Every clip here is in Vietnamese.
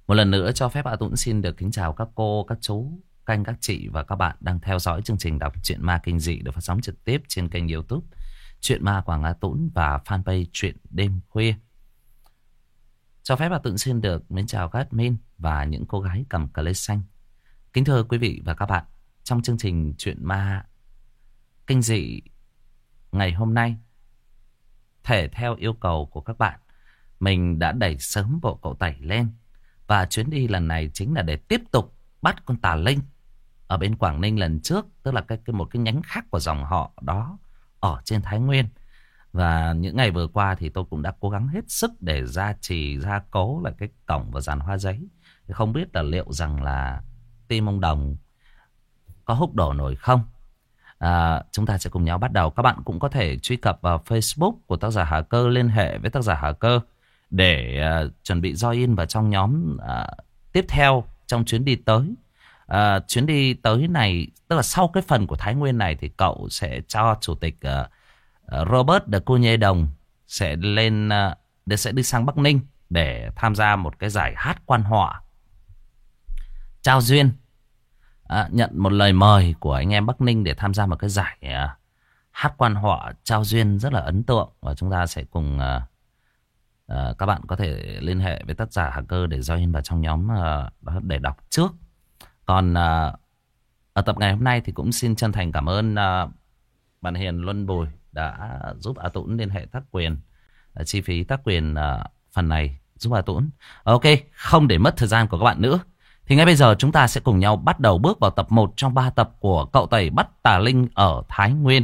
Một lần nữa cho phép A Tũng xin được kính chào các cô, các chú, các anh, các chị và các bạn đang theo dõi chương trình đọc truyện ma kinh dị được phát sóng trực tiếp trên kênh YouTube Truyện Ma Quảng A Tũng và fanpage Truyện Đêm Khuya. Cho phép A Tũng xin được mến chào các admin và những cô gái cầm cờ lê xanh. Kính thưa quý vị và các bạn, trong chương trình Truyện Ma kinh dị ngày hôm nay, thể theo yêu cầu của các bạn, mình đã đẩy sớm bộ cậu Tẩy lên. Và chuyến đi lần này chính là để tiếp tục bắt con Tà Linh ở bên Quảng Ninh lần trước, tức là một cái nhánh khác của dòng họ đó ở trên Thái Nguyên. Và những ngày vừa qua thì tôi cũng đã cố gắng hết sức để gia trì, gia cố lại cái cổng và dàn hoa giấy. Thì không biết là liệu rằng là team ông Đồng có húc đổ nổi không? Chúng ta sẽ cùng nhau bắt đầu. Các bạn cũng có thể truy cập vào Facebook của tác giả Hà Cơ, liên hệ với tác giả Hà Cơ để chuẩn bị join vào trong nhóm tiếp theo trong chuyến đi tới. Chuyến đi tới này, tức là sau cái phần của Thái Nguyên này thì cậu sẽ cho chủ tịch Robert de Cunha Đồng sẽ lên sẽ đi sang Bắc Ninh để tham gia một cái giải hát quan họ trao duyên. Nhận một lời mời của anh em Bắc Ninh để tham gia một cái giải hát quan họ trao duyên rất là ấn tượng. Và chúng ta sẽ cùng các bạn có thể liên hệ với tác giả Hà Cơ để join vào trong nhóm để đọc trước. Còn ở tập ngày hôm nay thì cũng xin chân thành cảm ơn bạn Hiền Luân Bùi đã giúp A Tũng liên hệ tác quyền, chi phí tác quyền phần này giúp A Tũng. Ok, không để mất thời gian của các bạn nữa, thì ngay bây giờ chúng ta sẽ cùng nhau bắt đầu bước vào tập 1 trong 3 tập của cậu Tẩy bắt Tà Linh ở Thái Nguyên.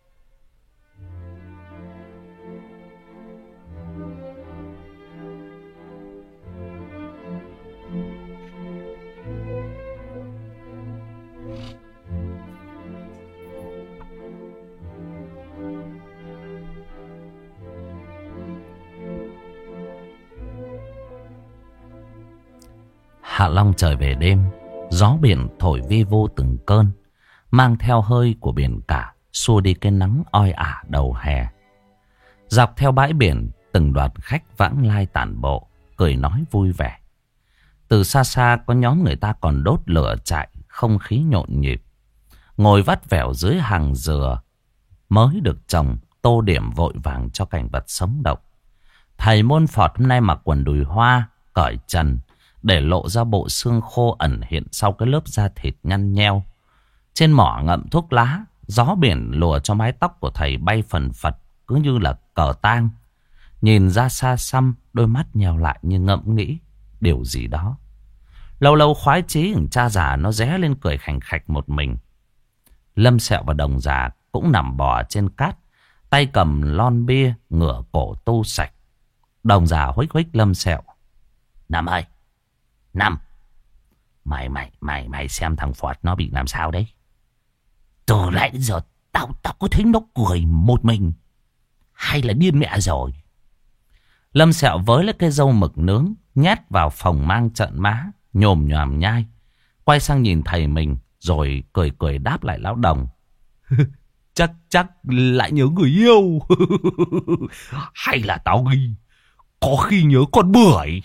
Hạ Long trời về đêm, gió biển thổi vi vu từng cơn, mang theo hơi của biển cả, xua đi cái nắng oi ả đầu hè. Dọc theo bãi biển, từng đoàn khách vãng lai tản bộ, cười nói vui vẻ. Từ xa xa có nhóm người ta còn đốt lửa trại, không khí nhộn nhịp. Ngồi vắt vẻo dưới hàng dừa mới được trồng, tô điểm vội vàng cho cảnh vật sống động. Thầy Môn Phọt hôm nay mặc quần đùi hoa, cởi trần, để lộ ra bộ xương khô ẩn hiện sau cái lớp da thịt nhăn nheo. Trên mỏ ngậm thuốc lá, gió biển lùa cho mái tóc của thầy bay phần phật, cứ như là cờ tang. Nhìn ra xa xăm, đôi mắt nheo lại như ngẫm nghĩ điều gì đó. Lâu lâu khoái chí thằng cha già nó ré lên cười khành khạch một mình. Lâm Sẹo và Đồng già cũng nằm bò trên cát, tay cầm lon bia, ngửa cổ tu sạch. Đồng già huých huých Lâm Sẹo. Năm ơi, Năm, mày xem thằng Phọt nó bị làm sao đấy? Từ lại đến giờ tao có thấy nó cười một mình, hay là điên mẹ rồi? Lâm Sẹo với lấy cái râu mực nướng nhét vào phòng mang trợn má, nhồm nhòm nhai, quay sang nhìn thầy mình rồi cười cười đáp lại lão Đồng. Chắc lại nhớ người yêu. Hay là tao nghi có khi nhớ con bưởi.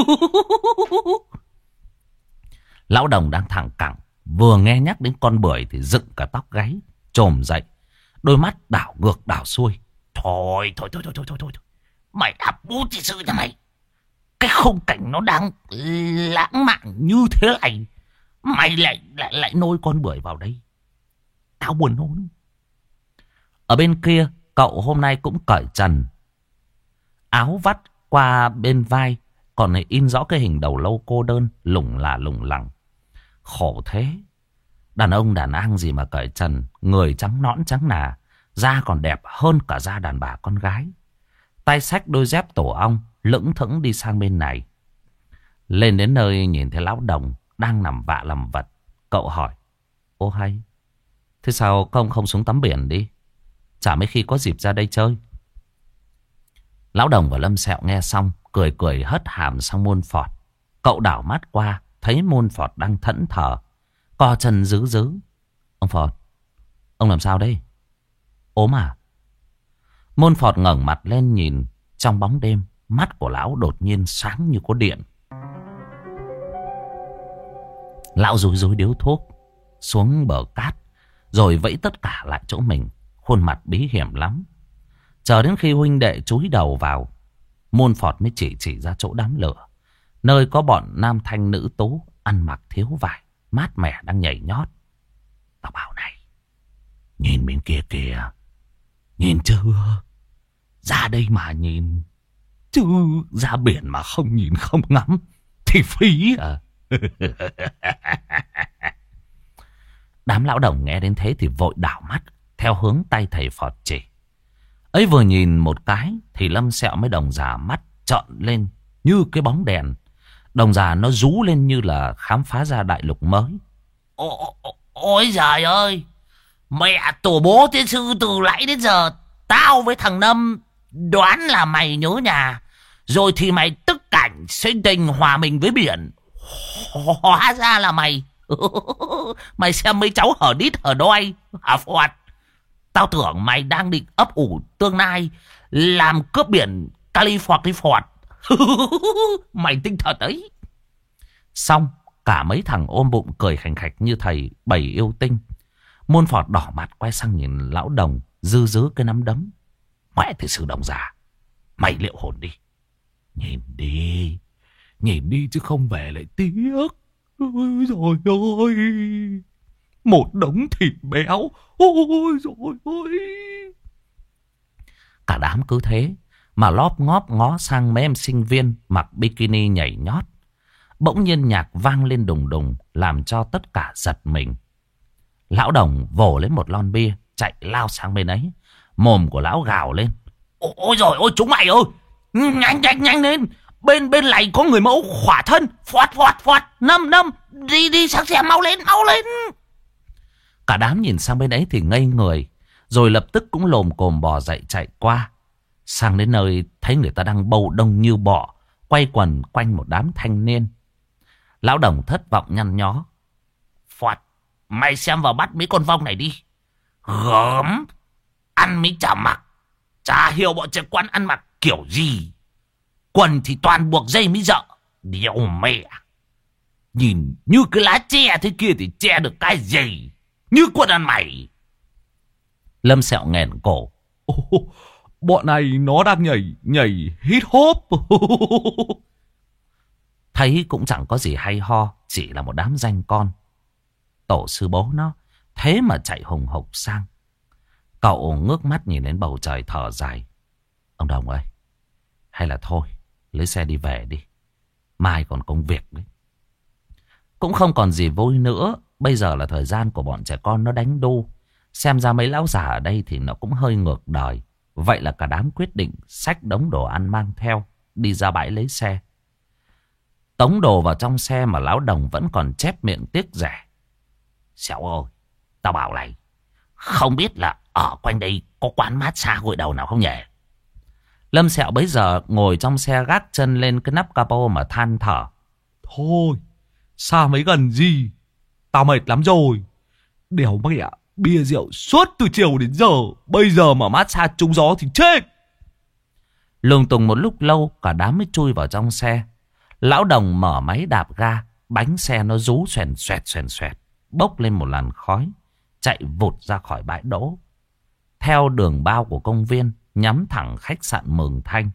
Lão Đồng đang thẳng cẳng, vừa nghe nhắc đến con bưởi thì dựng cả tóc gáy, chồm dậy, đôi mắt đảo ngược đảo xuôi. Thôi. Mày đạp bút thì sự cho mày. Cái khung cảnh nó đang lãng mạn như thế này, mày lại nôi con bưởi vào đây. Tao buồn nôn. Ở bên kia, cậu hôm nay cũng cởi trần, áo vắt qua bên vai, còn này in rõ cái hình đầu lâu cô đơn, lủng lẳng. Khổ thế. Đàn ông đàn ang gì mà cởi trần, người trắng nõn trắng nà, da còn đẹp hơn cả da đàn bà con gái. Tay xách đôi dép tổ ong, lững thững đi sang bên này. Lên đến nơi nhìn thấy lão Đồng đang nằm vạ làm vật. Cậu hỏi: Ô hay, thế sao công không xuống tắm biển đi? Chả mấy khi có dịp ra đây chơi. Lão Đồng và Lâm Sẹo nghe xong, cười hất hàm sang Môn Phọt. Cậu đảo mắt qua, thấy Môn Phọt đang thẫn thờ, co chân rứ. Ông Phọt, ông làm sao đây? Ốm à? Môn Phọt ngẩng mặt lên nhìn. Trong bóng đêm, mắt của lão đột nhiên sáng như có điện. Lão rúi rúi điếu thuốc xuống bờ cát, rồi vẫy tất cả lại chỗ mình, khuôn mặt bí hiểm lắm. Chờ đến khi huynh đệ chúi đầu vào, Môn Phọt mới chỉ ra chỗ đám lửa, nơi có bọn nam thanh nữ tú ăn mặc thiếu vải, mát mẻ đang nhảy nhót. Tao bảo này, nhìn bên kia kìa, nhìn chưa? Ra đây mà nhìn, chứ ra biển mà không nhìn không ngắm thì phí à. Đám lão đồng nghe đến thế thì vội đảo mắt theo hướng tay thầy Phọt chỉ. Ấy vừa nhìn một cái thì Lâm Sẹo mới đồng già mắt trợn lên như cái bóng đèn. Đồng già nó rú lên như là khám phá ra đại lục mới. Ôi giời ơi, mẹ tổ bố tiên sư, từ nãy đến giờ tao với thằng Nâm đoán là mày nhớ nhà, rồi thì mày tức cảnh sinh tình hòa mình với biển. Hóa ra là mày. Mày xem mấy cháu hở đít hở đoi hả Phọt? Tao tưởng mày đang định ấp ủ tương lai làm cướp biển California. Mày tinh thật ấy. Xong cả mấy thằng ôm bụng cười khành khạch như thầy bầy yêu tinh. Môn Phọt đỏ mặt quay sang nhìn lão đồng dư dứ cái nắm đấm. Mẹ thì sư đồng già, mày liệu hồn đi. Nhìn đi chứ không về lại tiếc. Ôi dồi ôi, một đống thịt béo. Ôi dồi ôi. Cả đám cứ thế mà lóp ngóp ngó sang mấy em sinh viên mặc bikini nhảy nhót. Bỗng nhiên nhạc vang lên đùng đùng, làm cho tất cả giật mình. Lão đồng vồ lấy một lon bia, chạy lao sang bên ấy. Mồm của lão gào lên: ôi dồi ôi, chúng mày ơi, nhanh lên, bên này có người mẫu khỏa thân. Phọt, Nâm, đi sang xe, mau lên. Cả đám nhìn sang bên ấy thì ngây người, rồi lập tức cũng lồm cồm bò dậy chạy qua. Sang đến nơi thấy người ta đang bầu đông như bọ, quay quần quanh một đám thanh niên. Lão đồng thất vọng nhăn nhó: Phọt, mày xem vào bắt mấy con vong này đi. Gớm, ăn mấy chả mặc, chả hiểu bọn trẻ con ăn mặc kiểu gì. Quần thì toàn buộc dây mới dợ. Điều mẹ, nhìn như cái lá tre thế kia thì che được cái gì, như quần ăn mày. Lâm Sẹo nghẹn cổ: bọn này nó đang nhảy hít hop. Thấy cũng chẳng có gì hay ho, chỉ là một đám danh con. Tổ sư bố nó thế mà chạy hùng hục sang. Cậu ngước mắt nhìn đến bầu trời thở dài: ông Đồng ơi, hay là thôi lấy xe đi về đi, mai còn công việc đấy. Cũng không còn gì vui nữa. Bây giờ là thời gian của bọn trẻ con nó đánh đu. Xem ra mấy lão già ở đây thì nó cũng hơi ngược đời. Vậy là cả đám quyết định xách đống đồ ăn mang theo, đi ra bãi lấy xe. Tống đồ vào trong xe mà lão đồng vẫn còn chép miệng tiếc rẻ: Sẹo ơi, tao bảo này, không biết là ở quanh đây có quán massage gội đầu nào không nhỉ? Lâm Sẹo bấy giờ ngồi trong xe gác chân lên cái nắp capo mà than thở: thôi, xa mấy gần gì, tao mệt lắm rồi. Đéo mẹ, bia rượu suốt từ chiều đến giờ, bây giờ mà massage trúng gió thì chết. Lùng tùng một lúc lâu, cả đám mới chui vào trong xe. Lão đồng mở máy đạp ga, bánh xe nó rú xoèn xoẹt, bốc lên một làn khói, chạy vụt ra khỏi bãi đỗ, theo đường bao của công viên, nhắm thẳng khách sạn Mường Thanh.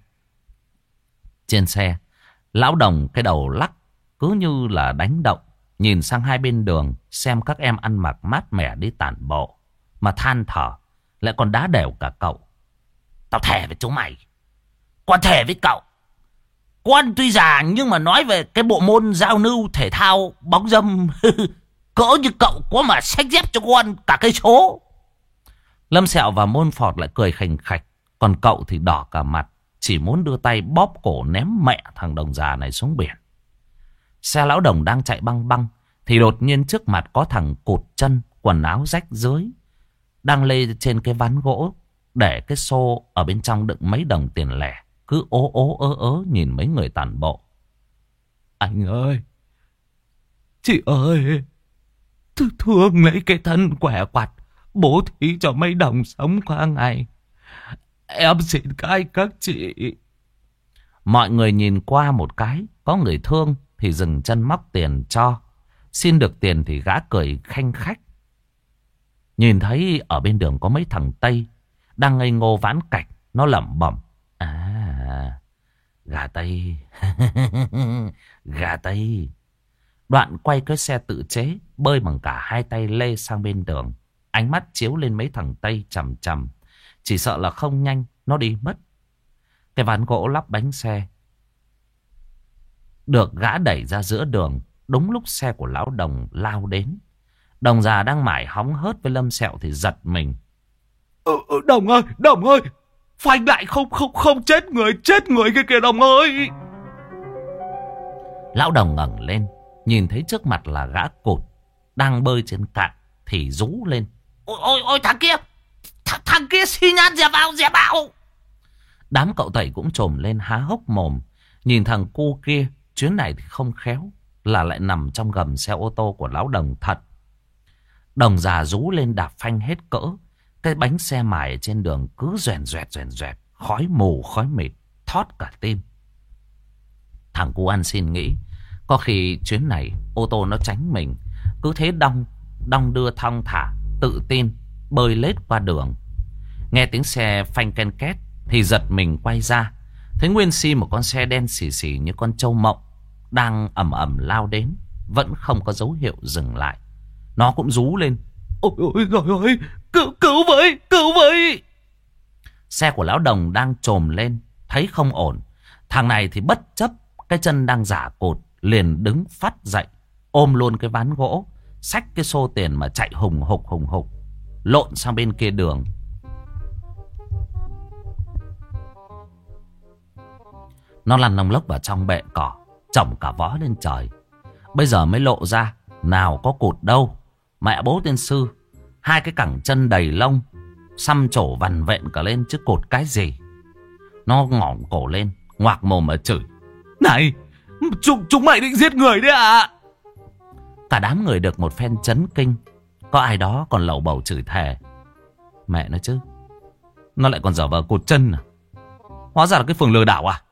Trên xe, lão đồng cái đầu lắc cứ như là đánh động, nhìn sang hai bên đường xem các em ăn mặc mát mẻ đi tản bộ, mà than thở, lại còn đá đều cả cậu. Tao thề với chúng mày, con thề với cậu, con tuy già nhưng mà nói về cái bộ môn giao lưu thể thao bóng râm cỡ như cậu có mà xách dép cho con cả cây số. Lâm Sẹo và Môn Phọt lại cười khành khạch, còn cậu thì đỏ cả mặt, chỉ muốn đưa tay bóp cổ ném mẹ thằng đồng già này xuống biển. Xe lão đồng đang chạy băng băng thì đột nhiên trước mặt có thằng cụt chân, quần áo rách rưới, đang lê trên cái ván gỗ, để cái xô ở bên trong đựng mấy đồng tiền lẻ, cứ ớ nhìn mấy người tản bộ. Anh ơi, chị ơi, thương lấy cái thân quẻ quặt, bố thí cho mấy đồng sống qua ngày. Em xin các chị. Mọi người nhìn qua một cái, có người thương thì dừng chân móc tiền cho. Xin được tiền thì gã cười khanh khách. Nhìn thấy ở bên đường có mấy thằng Tây đang ngây ngô vãn cảnh. Nó lẩm bẩm. À, gà Tây. Gà Tây. Đoạn quay cái xe tự chế, bơi bằng cả hai tay lê sang bên đường. Ánh mắt chiếu lên mấy thằng Tây chằm chằm. Chỉ sợ là không nhanh nó đi mất. Cái ván gỗ lắp bánh xe được gã đẩy ra giữa đường. Đúng lúc xe của lão Đồng lao đến. Đồng già đang mải hóng hớt với Lâm Sẹo thì giật mình. Đồng ơi, phanh lại, không chết người kìa Đồng ơi. Lão Đồng ngẩng lên, nhìn thấy trước mặt là gã cụt đang bơi trên cạn thì rú lên. Ôi thằng kia, thằng kia xi nhan dè vào. Đám cậu tẩy cũng trồm lên há hốc mồm. Nhìn thằng cu kia, chuyến này thì không khéo là lại nằm trong gầm xe ô tô của lão Đồng thật. Đồng già rú lên đạp phanh hết cỡ. Cái bánh xe mài ở trên đường cứ doèn doẹt, khói mù khói mịt, thót cả tim. Thằng cu ăn xin nghĩ, có khi chuyến này ô tô nó tránh mình. Cứ thế đong đưa thong thả, tự tin, bơi lết qua đường. Nghe tiếng xe phanh ken két thì giật mình quay ra. Thấy nguyên si một con xe đen xì xì như con trâu mộng đang ầm ầm lao đến. Vẫn không có dấu hiệu dừng lại. Nó cũng rú lên. Ôi trời ơi, cứu với. Xe của lão Đồng đang trồm lên, thấy không ổn. Thằng này thì bất chấp cái chân đang giả cột, liền đứng phát dậy, ôm luôn cái ván gỗ, xách cái xô tiền mà chạy hùng hục, lộn sang bên kia đường. Nó lăn lông lốc vào trong bệ cỏ, chổng cả vó lên trời. Bây giờ mới lộ ra, nào có cụt đâu. Mẹ bố tiên sư, hai cái cẳng chân đầy lông, xăm trổ vằn vện cả lên chứ cột cái gì. Nó ngỏng cổ lên, ngoạc mồm mà chửi. Này, chúng mày định giết người đấy à? Cả đám người được một phen chấn kinh. Có ai đó còn lẩu bẩu chửi thề. Mẹ nó chứ, nó lại còn dở vờ cột chân à? Hóa ra là cái phường lừa đảo à?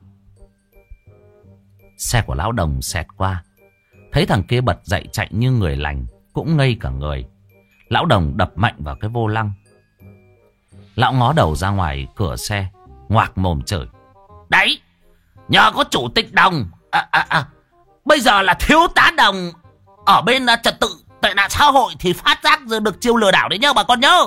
Xe của lão Đồng xẹt qua. Thấy thằng kia bật dậy chạy như người lành, cũng ngây cả người. Lão Đồng đập mạnh vào cái vô lăng. Lão ngó đầu ra ngoài cửa xe, ngoạc mồm chửi. Đấy, nhờ có chủ tịch Đồng, bây giờ là thiếu tá Đồng ở bên trật tự tệ nạn xã hội thì phát giác được chiêu lừa đảo đấy nhớ bà con nhớ.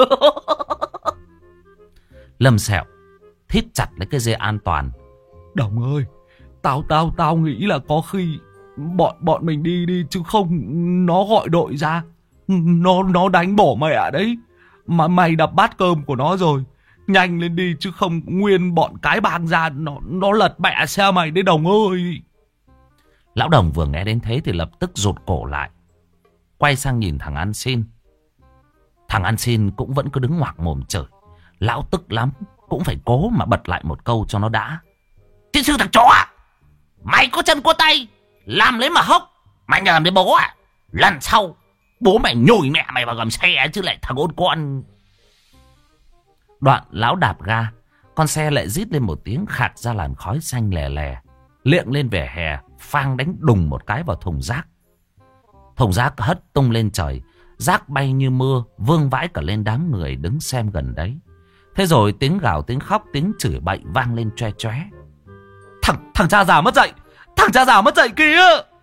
Lâm Sẹo thít chặt lấy cái dây an toàn. Đồng ơi, tao nghĩ là có khi bọn mình đi chứ không nó gọi đội ra. Nó đánh bỏ mẹ đấy. Mà mày đập bát cơm của nó rồi. Nhanh lên đi chứ không nguyên bọn cái bang ra nó lật mẹ xe mày đấy Đồng ơi. Lão Đồng vừa nghe đến thế thì lập tức rụt cổ lại, quay sang nhìn thằng ăn xin. Thằng ăn xin cũng vẫn cứ đứng ngoạc mồm chửi. Lão tức lắm, cũng phải cố mà bật lại một câu cho nó đã. Tiên sư thằng chó à, mày có chân có tay, làm lấy mà hốc. Mày nhờn đến bố à, lần sau bố mày nhồi mẹ mày vào gầm xe chứ lại thằng ôn con. Đoạn lão đạp ga, con xe lại rít lên một tiếng khạc ra làn khói xanh lè lè, liệng lên vỉa hè, phang đánh đùng một cái vào thùng rác. Thùng rác hất tung lên trời, rác bay như mưa, vương vãi cả lên đám người đứng xem gần đấy. Thế rồi tiếng gào, tiếng khóc, tiếng chửi bậy vang lên choe choé. Thằng cha già mất dậy, thằng cha già mất dậy kìa.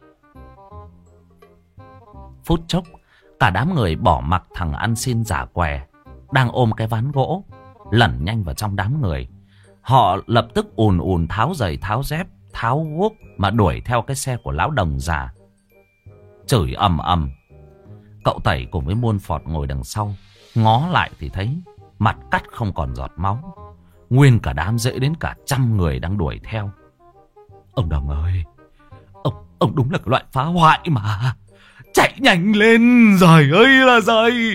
Phút chốc, cả đám người bỏ mặc thằng ăn xin giả què đang ôm cái ván gỗ, lẩn nhanh vào trong đám người. Họ lập tức ùn tháo giày, tháo dép, tháo guốc mà đuổi theo cái xe của lão Đồng già, chửi ầm ầm. Cậu Tẩy cùng với Muôn Phọt ngồi đằng sau, ngó lại thì thấy mặt cắt không còn giọt máu. Nguyên cả đám dễ đến cả 100 người đang đuổi theo. Ông Đồng ơi, ông đúng là cái loại phá hoại mà. Chạy nhanh lên, giời ơi là giời.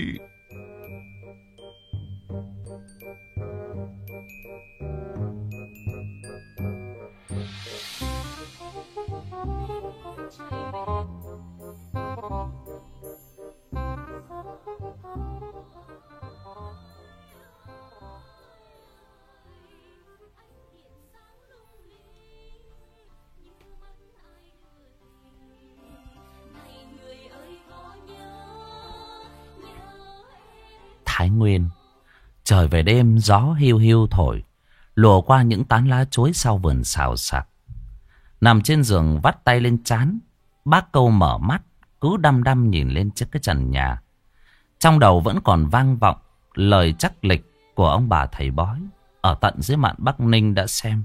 Thái Nguyên. Trời về đêm, gió hiu hiu thổi, lùa qua những tán lá chuối sau vườn xào xạc. Nằm trên giường vắt tay lên trán, bác Câu mở mắt, cứ đăm đăm nhìn lên trước cái trần nhà. Trong đầu vẫn còn vang vọng lời chắc lịch của ông bà thầy bói ở tận dưới mạn Bắc Ninh đã xem.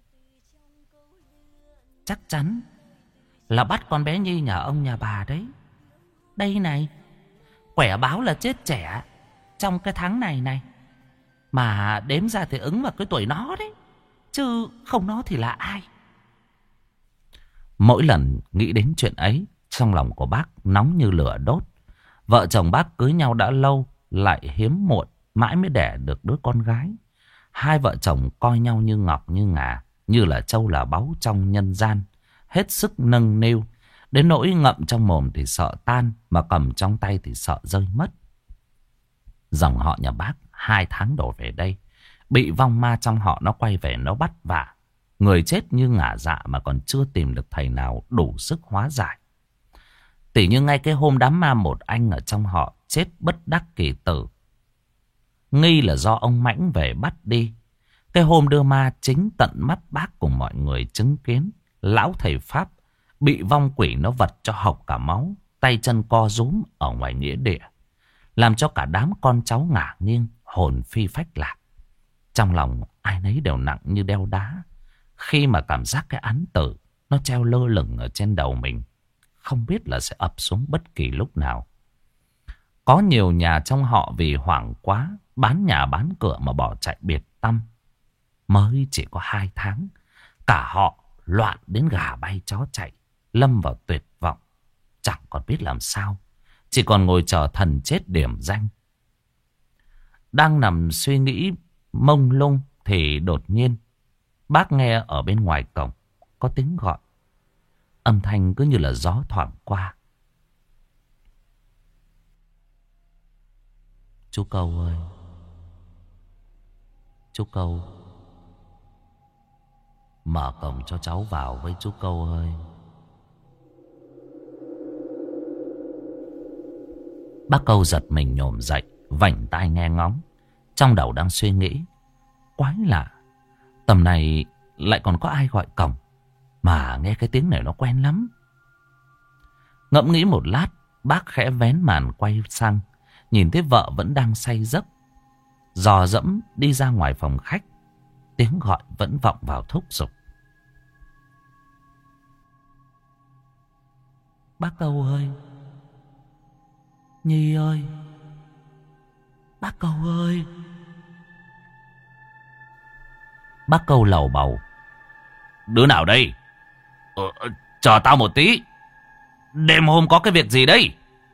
Chắc chắn là bắt con bé Nhi nhà ông nhà bà đấy. Đây này, quẻ báo là chết trẻ trong cái tháng này này. Mà đếm ra thì ứng vào cái tuổi nó đấy, chứ không nó thì là ai. Mỗi lần nghĩ đến chuyện ấy, trong lòng của bác nóng như lửa đốt. Vợ chồng bác cưới nhau đã lâu, lại hiếm muộn, mãi mới đẻ được đứa con gái. Hai vợ chồng coi nhau như ngọc như ngà, như là trâu là báu trong nhân gian, hết sức nâng niu. Đến nỗi ngậm trong mồm thì sợ tan, mà cầm trong tay thì sợ rơi mất. Dòng họ nhà bác 2 tháng đổ về đây, bị vong ma trong họ nó quay về nó bắt vạ. Người chết như ngả dạ mà còn chưa tìm được thầy nào đủ sức hóa giải. Tỉ như ngay cái hôm đám ma một anh ở trong họ chết bất đắc kỳ tử, nghi là do ông Mãnh về bắt đi. Cái hôm đưa ma chính tận mắt bác cùng mọi người chứng kiến lão thầy Pháp bị vong quỷ nó vật cho hộc cả máu, tay chân co rúm ở ngoài nghĩa địa, làm cho cả đám con cháu ngả nghiêng, hồn phi phách lạc. Trong lòng ai nấy đều nặng như đeo đá, khi mà cảm giác cái án tử nó treo lơ lửng ở trên đầu mình, không biết là sẽ ập xuống bất kỳ lúc nào. Có nhiều nhà trong họ vì hoảng quá, bán nhà bán cửa mà bỏ chạy biệt tăm. Mới chỉ có 2 tháng, cả họ loạn đến gà bay chó chạy, lâm vào tuyệt vọng, chẳng còn biết làm sao, chỉ còn ngồi chờ thần chết điểm danh. Đang nằm suy nghĩ mông lung thì đột nhiên bác nghe ở bên ngoài cổng có tiếng gọi. Âm thanh cứ như là gió thoảng qua. Chú Câu ơi, chú Câu, mở cổng cho cháu vào với chú Câu ơi. Bác Câu giật mình nhổm dậy, vảnh tai nghe ngóng. Trong đầu đang suy nghĩ, quái lạ, tầm này lại còn có ai gọi cổng, mà nghe cái tiếng này nó quen lắm. Ngẫm nghĩ một lát, bác khẽ vén màn quay sang, nhìn thấy vợ vẫn đang say giấc, dò dẫm đi ra ngoài phòng khách. Tiếng gọi vẫn vọng vào thúc giục. Bác Câu ơi, Nhi ơi, bác Câu ơi. Bác Câu lầu bầu. Đứa nào đây? Chờ tao một tí. Đêm hôm có cái việc gì đây?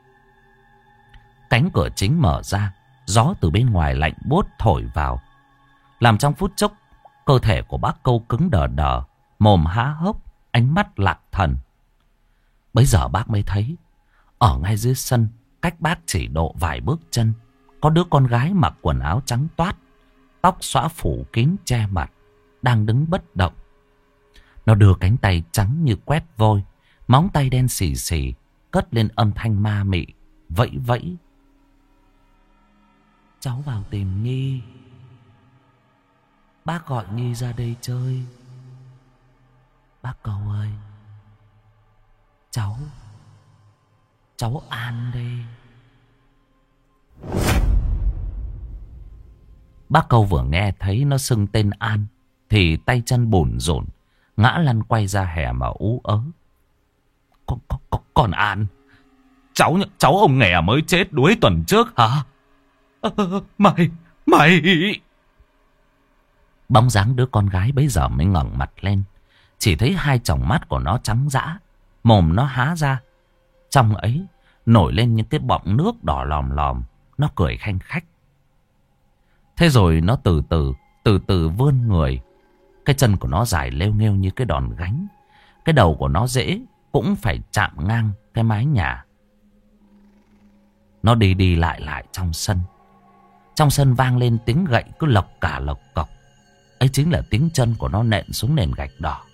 Cánh cửa chính mở ra, gió từ bên ngoài lạnh buốt thổi vào, làm trong phút chốc cơ thể của bác Câu cứng đờ đờ, mồm há hốc, ánh mắt lạc thần. Bấy giờ bác mới thấy, ở ngay dưới sân, cách bác chỉ độ vài bước chân, có đứa con gái mặc quần áo trắng toát, tóc xõa phủ kín che mặt, đang đứng bất động. Nó đưa cánh tay trắng như quét vôi, móng tay đen xì xì, cất lên âm thanh ma mị, vẫy vẫy. Cháu vào tìm Nhi. Bác gọi Nhi ra đây chơi. Bác Câu ơi, cháu An đây. Bác Câu vừa nghe thấy nó xưng tên An thì tay chân bủn rủn, ngã lăn quay ra hè mà ú ớ. Còn An, cháu ông nghè mới chết đuối tuần trước hả? Mày. Bóng dáng đứa con gái bấy giờ mới ngẩng mặt lên, chỉ thấy hai tròng mắt của nó trắng dã, mồm nó há ra, trong ấy nổi lên những cái bọng nước đỏ lòm lòm. Nó cười khanh khách. Thế rồi nó từ từ vươn người. Cái chân của nó dài lêu nghêu như cái đòn gánh. Cái đầu của nó dễ cũng phải chạm ngang cái mái nhà. Nó đi lại trong sân. Trong sân vang lên tiếng gậy cứ lộc cả lộc cọc. Ấy chính là tiếng chân của nó nện xuống nền gạch đỏ.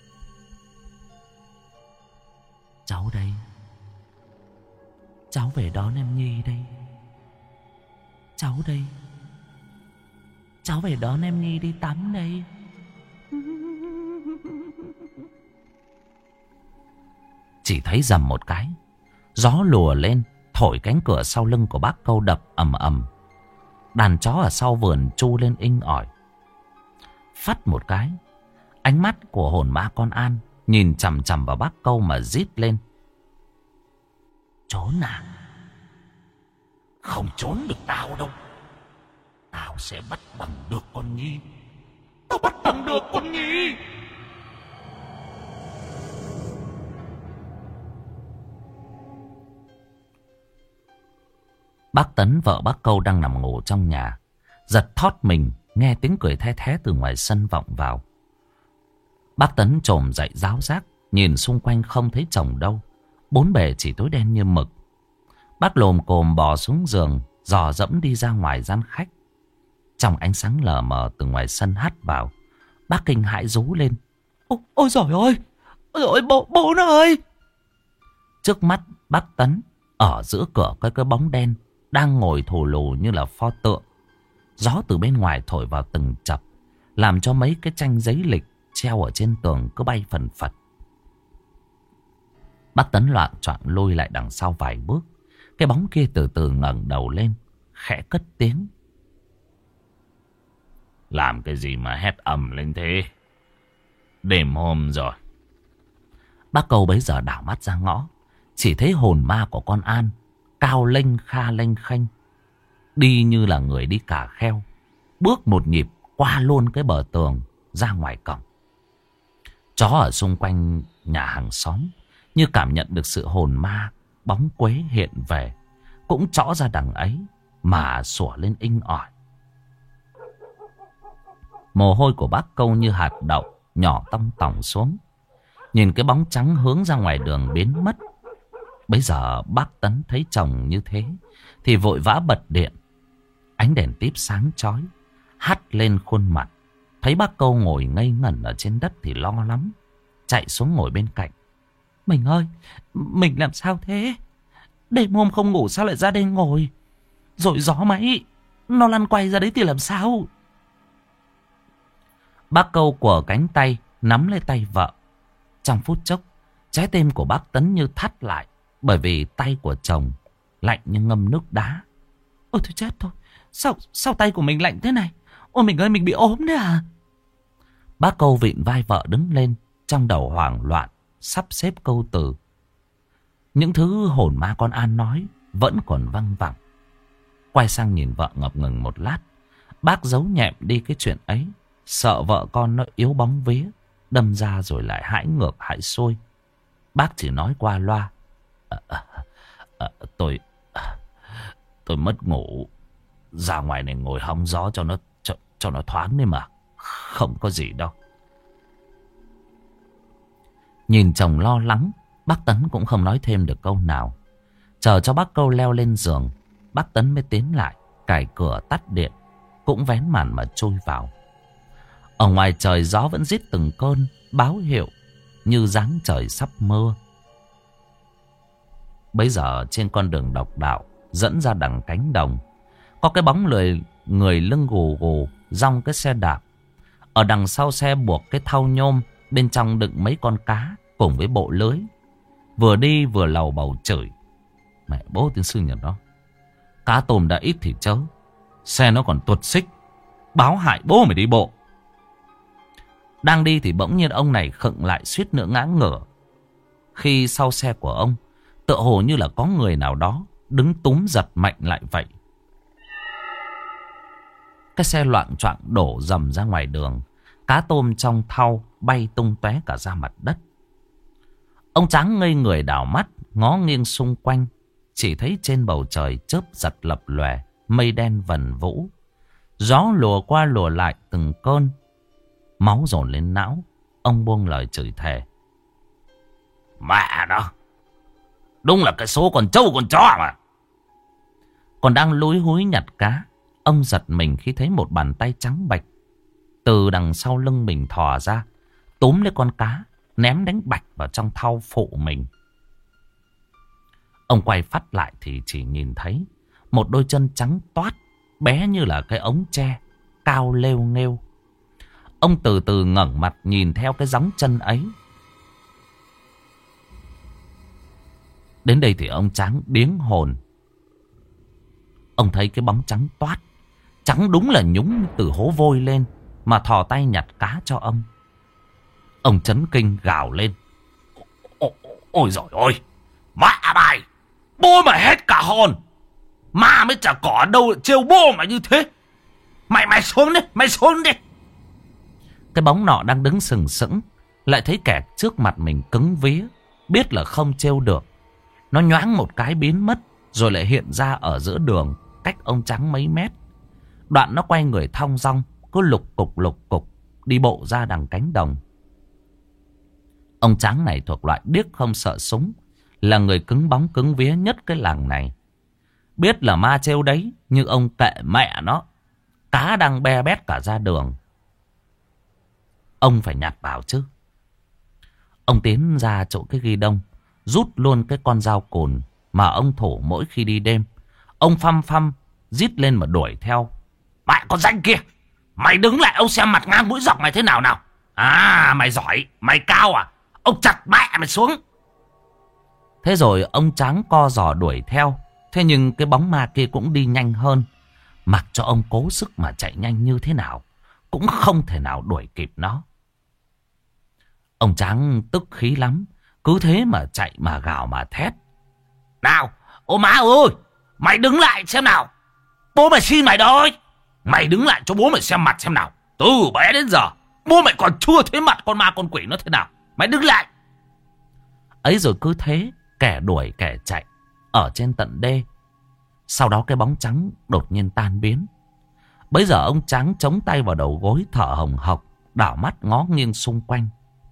Cháu đây. Cháu về đón em Nhi đây. Cháu đây. Cháu về đón em Nhi đi tắm đây. Chỉ thấy rầm một cái, gió lùa lên, thổi cánh cửa sau lưng của bác Câu đập ầm ầm. Đàn chó ở sau vườn tru lên inh ỏi. Phắt một cái, ánh mắt của hồn ma con An nhìn chằm chằm vào bác Câu mà rít lên. Trốn à? Không trốn được tao đâu. Tao sẽ bắt bằng được con Nhi. Tao bắt bằng được con Nhi. Bác Tấn, vợ bác Câu đang nằm ngủ trong nhà, giật thót mình nghe tiếng cười the thé từ ngoài sân vọng vào. Bác Tấn chồm dậy ráo rác, nhìn xung quanh không thấy chồng đâu. Bốn bề chỉ tối đen như mực. Bác lồm cồm bò xuống giường, dò dẫm đi ra ngoài gian khách. Trong ánh sáng lờ mờ từ ngoài sân hắt vào, bác kinh hãi rú lên. Ôi giời ơi! Ôi giời ơi, bố nó ơi! Trước mắt bác Tấn, ở giữa cửa có cái bóng đen đang ngồi thù lù như là pho tượng. Gió từ bên ngoài thổi vào từng chập, làm cho mấy cái tranh giấy lịch treo ở trên tường cứ bay phần phật. Bác Tấn loạng choạng lùi lại đằng sau vài bước. Cái bóng kia từ từ ngẩng đầu lên, khẽ cất tiếng. Làm cái gì mà hét ầm lên thế? Đêm hôm rồi. Bác Câu bấy giờ đảo mắt ra ngõ, chỉ thấy hồn ma của con An cao lênh kha lênh khênh, đi như là người đi cà kheo, bước một nhịp qua luôn cái bờ tường ra ngoài cổng. Chó ở xung quanh nhà hàng xóm như cảm nhận được sự hồn ma bóng quế hiện về, cũng trõ ra đằng ấy mà sủa lên inh ỏi. Mồ hôi của bác Câu như hạt đậu nhỏ tong tỏng xuống, nhìn cái bóng trắng hướng ra ngoài đường biến mất. Bấy giờ bác Tấn thấy chồng như thế thì vội vã bật điện. Ánh đèn típ sáng chói hắt lên khuôn mặt. Thấy bác Câu ngồi ngây ngẩn ở trên đất thì lo lắm, chạy xuống ngồi bên cạnh. Mình ơi, mình làm sao thế? Đêm hôm không ngủ sao lại ra đây ngồi? Rồi gió máy nó lăn quay ra đấy thì làm sao? Bác Câu quờ cánh tay nắm lấy tay vợ. Trong phút chốc, trái tim của bác Tấn như thắt lại, bởi vì tay của chồng lạnh như ngâm nước đá. Ôi thôi chết thôi, sao tay của mình lạnh thế này? Ôi mình ơi, mình bị ốm đấy à? Bác Câu vịn vai vợ đứng lên, trong đầu hoảng loạn sắp xếp câu từ. Những thứ hồn ma con An nói vẫn còn văng vẳng. Quay sang nhìn vợ ngập ngừng một lát, bác giấu nhẹm đi cái chuyện ấy, sợ vợ con nó yếu bóng vía, đâm ra rồi lại hãi ngược hãi xuôi. Bác chỉ nói qua loa. Tôi mất ngủ, ra ngoài này ngồi hóng gió cho nó thoáng đi mà, không có gì đâu. Nhìn chồng lo lắng, bác Tấn cũng không nói thêm được câu nào. Chờ cho bác Câu leo lên giường, bác Tấn mới tiến lại, cài cửa tắt điện, cũng vén màn mà trôi vào. Ở ngoài trời gió vẫn rít từng cơn, báo hiệu như dáng trời sắp mưa. Bấy giờ trên con đường độc đạo dẫn ra đằng cánh đồng, có cái bóng người lưng gù gù dong cái xe đạp. Ở đằng sau xe buộc cái thau nhôm, bên trong đựng mấy con cá cùng với bộ lưới. Vừa đi vừa lầu bầu chửi. Mẹ bố tiên sư nhật đó, cá tôm đã ít thì chớ, xe nó còn tuột xích, báo hại bố mày đi bộ. Đang đi thì bỗng nhiên ông này khựng lại suýt nữa ngã ngửa, khi sau xe của ông tựa hồ như là có người nào đó đứng túm giật mạnh lại vậy. Cái xe loạng choạng đổ dầm ra ngoài đường, cá tôm trong thau bay tung tóe cả ra mặt đất. Ông Tráng ngây người đảo mắt, ngó nghiêng xung quanh, chỉ thấy trên bầu trời chớp giật lập lòe, mây đen vần vũ. Gió lùa qua lùa lại từng cơn. Máu dồn lên não, ông buông lời chửi thề. Mẹ nó, đúng là cái số con trâu con chó mà. Còn đang lúi húi nhặt cá, ông giật mình khi thấy một bàn tay trắng bạch từ đằng sau lưng mình thò ra, túm lấy con cá, ném đánh bạch vào trong thau phụ mình. Ông quay phát lại thì chỉ nhìn thấy một đôi chân trắng toát bé như là cái ống tre, cao lêu nghêu. Ông từ từ ngẩng mặt nhìn theo cái gióng chân ấy. Đến đây thì ông Tráng điếng hồn. Ông thấy cái bóng trắng toát, trắng đúng là nhúng từ hố vôi lên, mà thò tay nhặt cá cho ông. Ông chấn kinh gào lên. Ôi giời ơi, mẹ mày, bố mày hết cả hồn. Ma mới chả có đâu trêu bố mày như thế. Mày xuống đi, mày xuống đi. Cái bóng nọ đang đứng sừng sững, lại thấy kẻ trước mặt mình cứng vía, biết là không trêu được. Nó nhoáng một cái biến mất, rồi lại hiện ra ở giữa đường, cách ông Trắng mấy mét. Đoạn nó quay người thong dong, cứ lục cục đi bộ ra đằng cánh đồng. Ông Trắng này thuộc loại điếc không sợ súng, là người cứng bóng cứng vía nhất cái làng này. Biết là ma trêu đấy, nhưng ông kệ mẹ nó, cá đang be bét cả ra đường. Ông phải nhặt vào chứ. Ông tiến ra chỗ cái ghi đông, rút luôn cái con dao cồn mà ông thủ mỗi khi đi đêm. Ông phăm rít lên mà đuổi theo. Mẹ con danh kia, mày đứng lại ông xem mặt ngang mũi dọc mày thế nào nào. À, mày giỏi, mày cao à, ông chặt mẹ mày xuống. Thế rồi ông Tráng co giò đuổi theo. Thế nhưng cái bóng ma kia cũng đi nhanh hơn. Mặc cho ông cố sức mà chạy nhanh như thế nào, cũng không thể nào đuổi kịp nó. Ông Tráng tức khí lắm, cứ thế mà chạy mà gào mà thét. Nào, ô má ơi, mày đứng lại xem nào. Bố mày xin mày đôi. Mày đứng lại cho bố mày xem mặt xem nào. Từ bé đến giờ, bố mày còn chưa thấy mặt con ma con quỷ nó thế nào. Mày đứng lại. Ấy rồi cứ thế, kẻ đuổi kẻ chạy, ở trên tận đê. Sau đó cái bóng trắng đột nhiên tan biến. Bấy giờ ông Tráng chống tay vào đầu gối thở hồng hộc, đảo mắt ngó nghiêng xung quanh.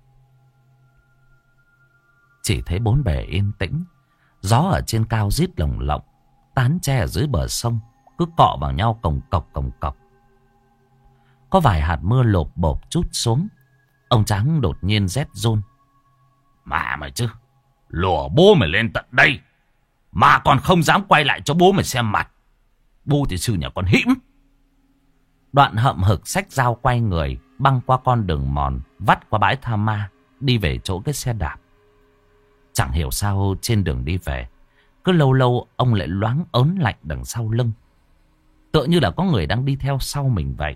Chỉ thấy bốn bề yên tĩnh. Gió ở trên cao rít lồng lộng, tán tre ở dưới bờ sông cứ cọ vào nhau cồng cọc. Có vài hạt mưa lộp bộp trút xuống. Ông Tráng đột nhiên rét run. Mà mày chứ, lùa bố mày lên tận đây mà còn không dám quay lại cho bố mày xem mặt. Bố thì sư nhà con hĩm. Đoạn hậm hực xách dao quay người, băng qua con đường mòn, vắt qua bãi tha ma, đi về chỗ cái xe đạp. Chẳng hiểu sao trên đường đi về, cứ lâu lâu ông lại loáng ớn lạnh đằng sau lưng, tựa như là có người đang đi theo sau mình vậy.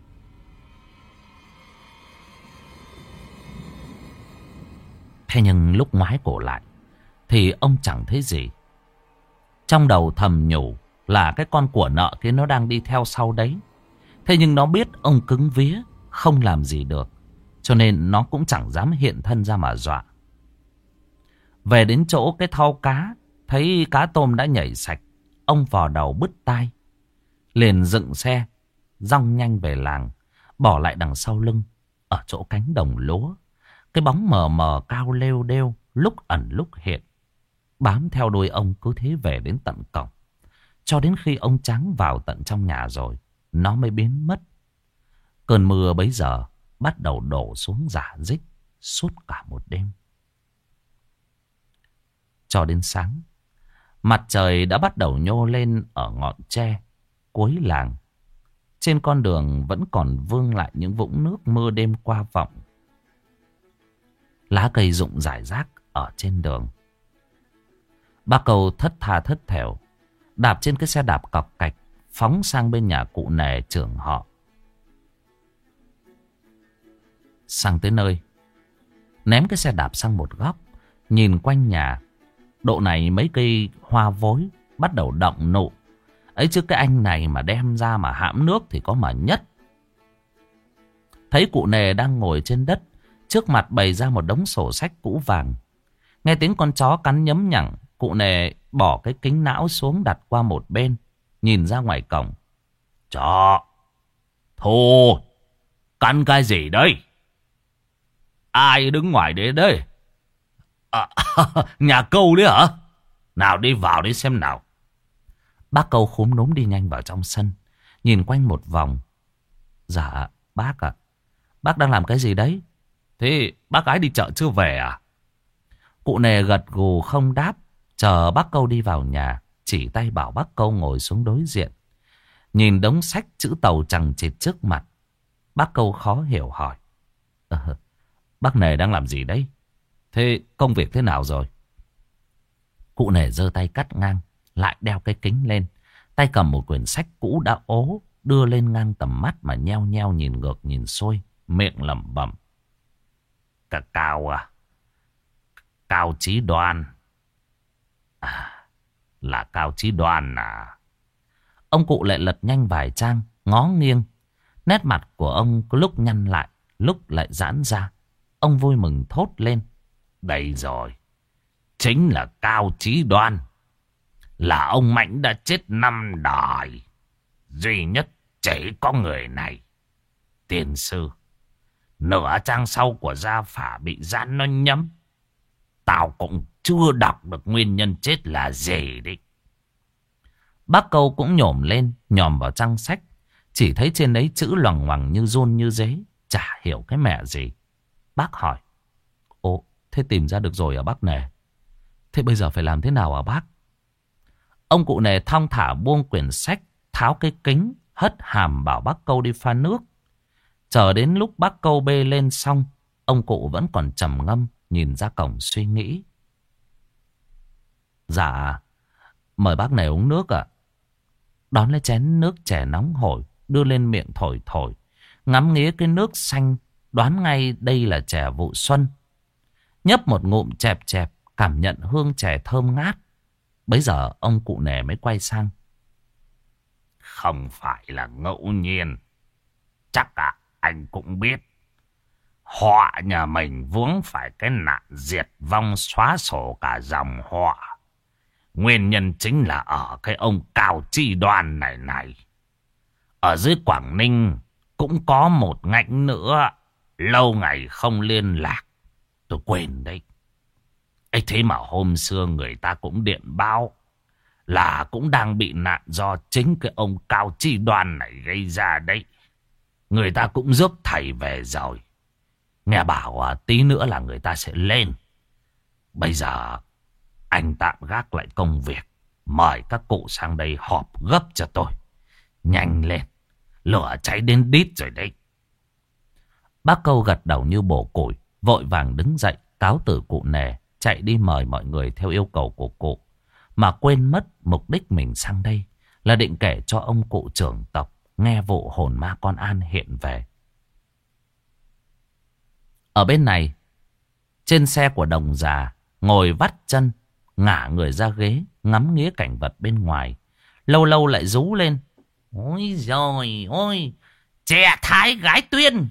Thế nhưng lúc ngoái cổ lại thì ông chẳng thấy gì. Trong đầu thầm nhủ là cái con của nợ kia nó đang đi theo sau đấy. Thế nhưng nó biết ông cứng vía, không làm gì được, cho nên nó cũng chẳng dám hiện thân ra mà dọa. Về đến chỗ cái thau cá, thấy cá tôm đã nhảy sạch, ông vò đầu bứt tai, liền dựng xe dong nhanh về làng, bỏ lại đằng sau lưng ở chỗ cánh đồng lúa. Cái bóng mờ mờ cao lêu đêu, lúc ẩn lúc hiện, bám theo đuôi ông cứ thế về đến tận cổng. Cho đến khi ông Tráng vào tận trong nhà rồi, nó mới biến mất. Cơn mưa bấy giờ bắt đầu đổ xuống rả rích suốt cả một đêm. Cho đến sáng, mặt trời đã bắt đầu nhô lên ở ngọn tre cuối làng. Trên con đường vẫn còn vương lại những vũng nước mưa đêm qua vọng. Lá cây rụng rải rác ở trên đường. Bác Câu thất tha thất thểu, đạp trên cái xe đạp cọc cạch, phóng sang bên nhà cụ nề trưởng họ. Sang tới nơi, ném cái xe đạp sang một góc, nhìn quanh nhà. Độ này mấy cây hoa vối bắt đầu động nụ. Ấy chứ cái anh này mà đem ra mà hãm nước thì có mà nhất. Thấy cụ nề đang ngồi trên đất, trước mặt bày ra một đống sổ sách cũ vàng. Nghe tiếng con chó cắn nhấm nhẳng, cụ nề bỏ cái kính não xuống đặt qua một bên, nhìn ra ngoài cổng. Chó, thôi, cắn cái gì đây? Ai đứng ngoài đấy đây? Nhà Câu đấy hả? Nào đi vào đi xem nào. Bác Câu khúm núm đi nhanh vào trong sân, nhìn quanh một vòng. Dạ, bác ạ. Bác đang làm cái gì đấy? Thế bác gái đi chợ chưa về à? Cụ nề gật gù không đáp, chờ bác Câu đi vào nhà, chỉ tay bảo bác Câu ngồi xuống đối diện. Nhìn đống sách chữ tàu chằng chịt trước mặt, bác Câu khó hiểu hỏi. Bác Nề đang làm gì đấy? Thế công việc thế nào rồi? Cụ Nề giơ tay cắt ngang, lại đeo cái kính lên. Tay cầm một quyển sách cũ đã ố, đưa lên ngang tầm mắt mà nheo nheo nhìn ngược nhìn xuôi, miệng lẩm bẩm. Cả Cao à? Cao Chí Đoan. À, là Cao Chí Đoan à? Ông cụ lại lật nhanh vài trang, ngó nghiêng. Nét mặt của ông có lúc nhăn lại, lúc lại giãn ra. Ông vui mừng thốt lên. Đây rồi, chính là Cao Chí Đoan. Là ông Mãnh đã chết 5 đời. Duy nhất chỉ có người này. Tiên sư, nửa trang sau của gia phả bị gian nó nhấm. Tao cũng chưa đọc được nguyên nhân chết là gì đấy. Bác Câu cũng nhổm lên, nhòm vào trang sách. Chỉ thấy trên đấy chữ loằng ngoằng như run như dế. Chả hiểu cái mẹ gì. Bác hỏi. Ồ, thế tìm ra được rồi à bác Nề? Thế bây giờ phải làm thế nào à bác? Ông cụ Nề thong thả buông quyển sách, tháo cái kính, hất hàm bảo bác Câu đi pha nước. Chờ đến lúc bác Câu bê lên xong, ông cụ vẫn còn trầm ngâm, nhìn ra cổng suy nghĩ. Dạ, mời bác Nề uống nước ạ. Đón lấy chén nước chè nóng hổi, đưa lên miệng thổi thổi. Ngắm nghía cái nước xanh, đoán ngay đây là chè vụ xuân. Nhấp một ngụm chẹp chẹp, cảm nhận hương chè thơm ngát. Bấy giờ ông cụ Nề mới quay sang. Không phải là ngẫu nhiên. Chắc anh cũng biết. Họ nhà mình vướng phải cái nạn diệt vong xóa sổ cả dòng họ. Nguyên nhân chính là ở cái ông Cao Chí Đoan này. Ở dưới Quảng Ninh cũng có một ngãnh nữa. Lâu ngày không liên lạc. Tôi quên đấy. Ấy thế mà hôm xưa người ta cũng điện báo là cũng đang bị nạn do chính cái ông Cao Chí Đoan này gây ra đấy. Người ta cũng rước thầy về rồi. Nghe bảo tí nữa là người ta sẽ lên. Bây giờ anh tạm gác lại công việc. Mời các cụ sang đây họp gấp cho tôi. Nhanh lên. Lửa cháy đến đít rồi đấy. Bác Câu gật đầu như bổ củi. Vội vàng đứng dậy cáo từ cụ Nề. Chạy đi mời mọi người theo yêu cầu của cụ. Mà quên mất mục đích mình sang đây là định kể cho ông cụ trưởng tộc nghe vụ hồn ma con An hiện về. Ở bên này, trên xe của Đồng già, ngồi vắt chân, ngả người ra ghế, ngắm nghía cảnh vật bên ngoài. Lâu lâu lại rú lên. Ôi giời ôi, trẻ Thái gái Tuyên.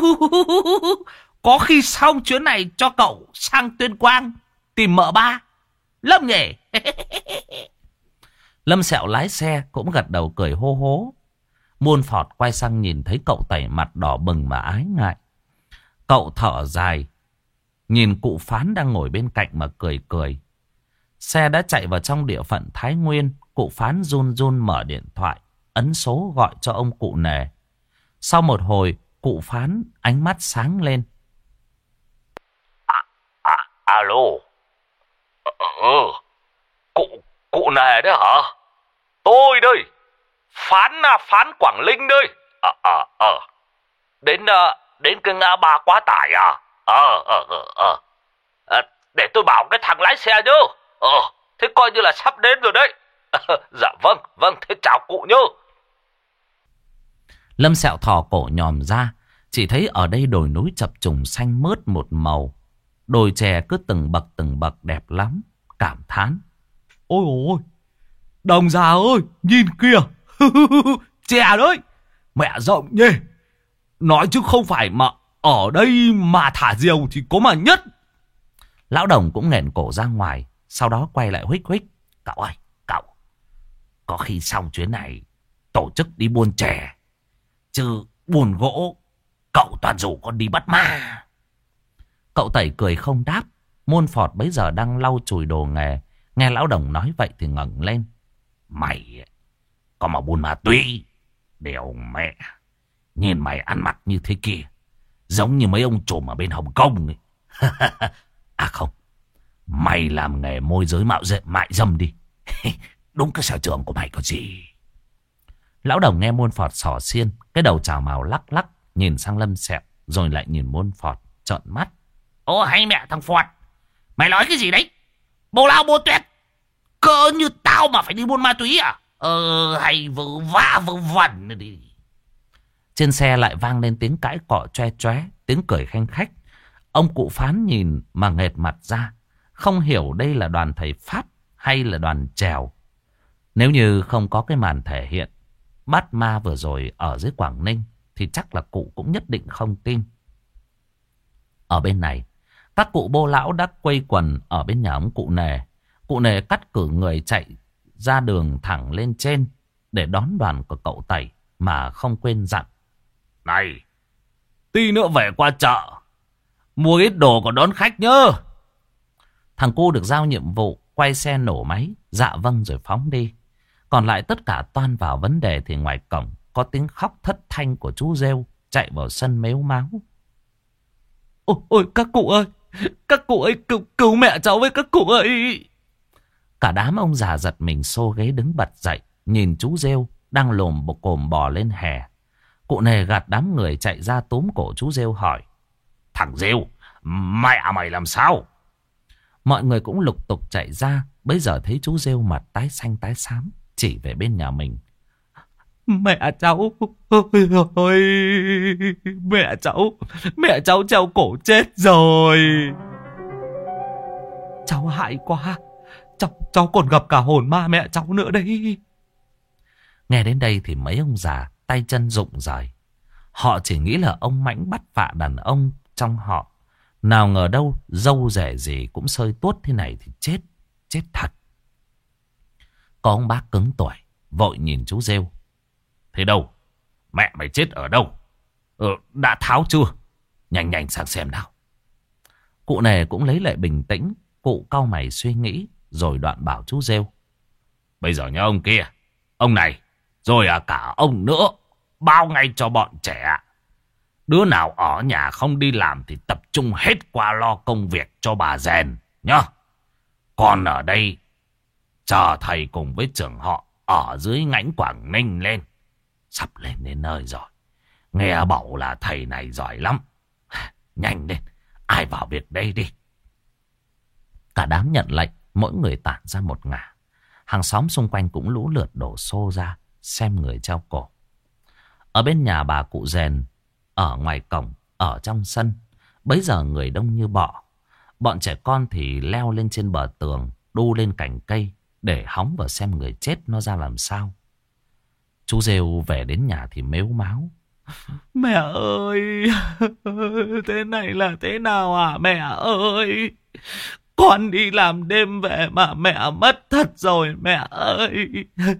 Có khi xong chuyến này cho cậu sang Tuyên Quang tìm mợ ba. Lâm nhỉ? Lâm Sẹo lái xe cũng gật đầu cười hô hố. Muôn Phọt quay sang nhìn thấy cậu Tẩy mặt đỏ bừng mà ái ngại. Cậu thở dài, nhìn cụ Phán đang ngồi bên cạnh mà cười cười. Xe đã chạy vào trong địa phận Thái Nguyên. Cụ Phán run run mở điện thoại, ấn số gọi cho ông cụ Nề. Sau một hồi, cụ Phán ánh mắt sáng lên. Alo. Cụ Nề đấy hả? Tôi đây. Phán Quảng Linh đây. Đến cái ngã ba Quá Tải à? Để tôi bảo cái thằng lái xe nhớ. Thế coi như là sắp đến rồi đấy. Dạ vâng, thế chào cụ nhớ. Lâm Sẹo thò cổ nhòm ra. Chỉ thấy ở đây đồi núi chập trùng xanh mướt một màu. Đồi chè cứ từng bậc đẹp lắm. Cảm thán. Ôi ôi, Đồng già ơi, nhìn kìa. Chè đấy, mẹ rộng nhỉ. Nói chứ không phải mà ở đây mà thả diều thì có mà nhất. Lão Đồng cũng nghẹn cổ ra ngoài. Sau đó quay lại huých huých. Cậu ơi, cậu, có khi xong chuyến này tổ chức đi buôn chè. Chứ buôn gỗ cậu toàn rủ con đi bắt ma. Cậu Tẩy cười không đáp. Muôn Phọt bấy giờ đang lau chùi đồ nghề. Nghe Lão Đồng nói vậy thì ngẩng lên. Mày có mà buôn ma túy. Đều mẹ. Nhìn mày ăn mặc như thế kia, giống như mấy ông trùm ở bên Hồng Kông ấy. À không, mày làm nghề môi giới mại dâm đi. Đúng cái sở trường của mày có gì. Lão Đồng nghe Muôn Phọt xỏ xiên, cái đầu chào mào lắc lắc, nhìn sang Lâm Sẹo, rồi lại nhìn Muôn Phọt, trợn mắt. Ô hay mẹ thằng Phọt, mày nói cái gì đấy? Bồ lao bồ tuyết, cỡ như tao mà phải đi buôn ma túy à? Hay vớ vã vớ vẩn đi. Trên xe lại vang lên tiếng cãi cọ choe choé, tiếng cười khanh khách. Ông cụ Phán nhìn mà nghệt mặt ra, không hiểu đây là đoàn thầy Pháp hay là đoàn chèo. Nếu như không có cái màn thể hiện bắt ma vừa rồi ở dưới Quảng Ninh thì chắc là cụ cũng nhất định không tin. Ở bên này, các cụ Bô lão đã quây quần ở bên nhà ông cụ Nề. Cụ Nề cắt cử người chạy ra đường thẳng lên trên để đón đoàn của cậu Tẩy mà không quên dặn. Này, tí nữa về qua chợ, mua ít đồ còn đón khách nhớ. Thằng cu được giao nhiệm vụ quay xe nổ máy, dạ vâng rồi phóng đi. Còn lại tất cả toan vào vấn đề thì ngoài cổng có tiếng khóc thất thanh của chú Rêu chạy vào sân mếu máo. Ôi các cụ ơi, cứu mẹ cháu với các cụ ơi. Cả đám ông già giật mình xô ghế đứng bật dậy, nhìn chú Rêu đang lồm bột cồm bò lên hè. Cụ Nề gạt đám người chạy ra túm cổ chú Rêu hỏi. Thằng Rêu, mẹ mày làm sao? Mọi người cũng lục tục chạy ra, bấy giờ thấy chú Rêu mặt tái xanh tái xám, chỉ về bên nhà mình. Mẹ cháu, ôi, mẹ cháu treo cổ chết rồi. Cháu hại quá, cháu còn gặp cả hồn ma mẹ cháu nữa đấy. Nghe đến đây thì mấy ông già tay chân rụng rời. Họ chỉ nghĩ là ông Mãnh bắt vạ đàn ông trong họ. Nào ngờ đâu dâu rẻ gì cũng sơi tuốt thế này thì chết thật. Có ông bác cứng tuổi vội nhìn chú Rêu. Thế đâu? Mẹ mày chết ở đâu? Đã tháo chưa? Nhanh sang xem nào. Cụ Nề cũng lấy lại bình tĩnh. Cụ cau mày suy nghĩ rồi đoạn bảo chú Rêu. Bây giờ nhá ông kia, ông này, rồi cả ông nữa, bao ngay cho bọn trẻ. Đứa nào ở nhà không đi làm thì tập trung hết qua lo công việc cho bà rèn nhá. Còn ở đây chờ thầy cùng với trưởng họ ở dưới ngãnh Quảng Ninh lên. Sắp lên đến nơi rồi. Nghe bảo là thầy này giỏi lắm. Nhanh lên, ai vào việc đây đi. Cả đám nhận lệnh, mỗi người tản ra một ngả. Hàng xóm xung quanh cũng lũ lượt đổ xô ra xem người treo cổ. Ở bên nhà bà cụ rèn, ở ngoài cổng, ở trong sân, bấy giờ người đông như bọ. Bọn trẻ con thì leo lên trên bờ tường, đu lên cành cây để hóng vào xem người chết nó ra làm sao. Chú Rêu về đến nhà thì mếu máo. Mẹ ơi, thế này là thế nào à mẹ ơi? Con đi làm đêm về mà mẹ mất thật rồi mẹ ơi.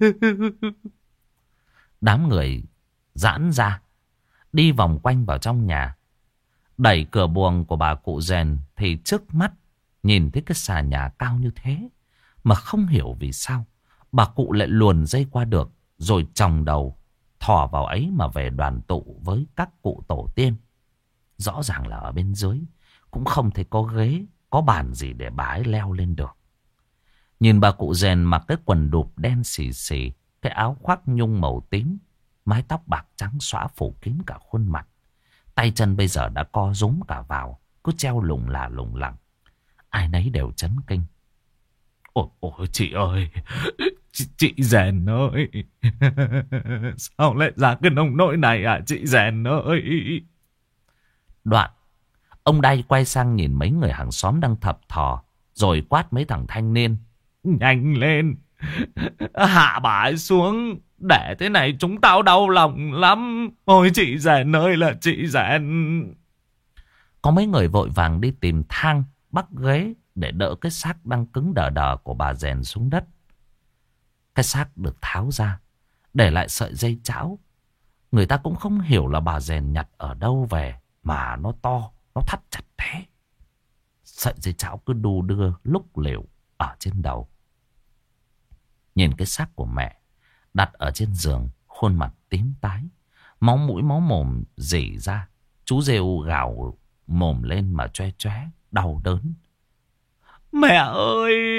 Đám người giãn ra, đi vòng quanh vào trong nhà. Đẩy cửa buồng của bà cụ rèn thì trước mắt nhìn thấy cái xà nhà cao như thế. Mà không hiểu vì sao bà cụ lại luồn dây qua được, rồi chòng đầu thò vào ấy mà về đoàn tụ với các cụ tổ tiên. Rõ ràng là ở bên dưới cũng không thấy có ghế, có bàn gì để bà ấy leo lên được. Nhìn bà cụ rèn mặc cái quần đùp đen xì xì, cái áo khoác nhung màu tím, mái tóc bạc trắng xõa phủ kín cả khuôn mặt. Tay chân bây giờ đã co rúm cả vào, cứ treo lủng lẳng. Ai nấy đều chấn kinh. Ôi chị ơi, chị rèn ơi. Sao lại ra cái nông nỗi này à chị rèn ơi. Đoạn, ông Đay quay sang nhìn mấy người hàng xóm đang thập thò, rồi quát mấy thằng thanh niên. Nhanh lên, hạ bà ấy xuống, để thế này chúng tao đau lòng lắm. Ôi chị rèn ơi là chị rèn. Có mấy người vội vàng đi tìm thang, bắt ghế để đỡ cái xác đang cứng đờ đờ của bà rèn xuống đất. Cái xác được tháo ra, để lại sợi dây chảo. Người ta cũng không hiểu là bà rèn nhặt ở đâu về mà nó to, nó thắt chặt thế. Sợi dây chảo cứ đu đưa lúc lều ở trên đầu. Nhìn cái xác của mẹ đặt ở trên giường, khuôn mặt tím tái, máu mũi máu mồm rỉ ra. Chú Rêu gào mồm lên mà choe choé, đau đớn. Mẹ ơi,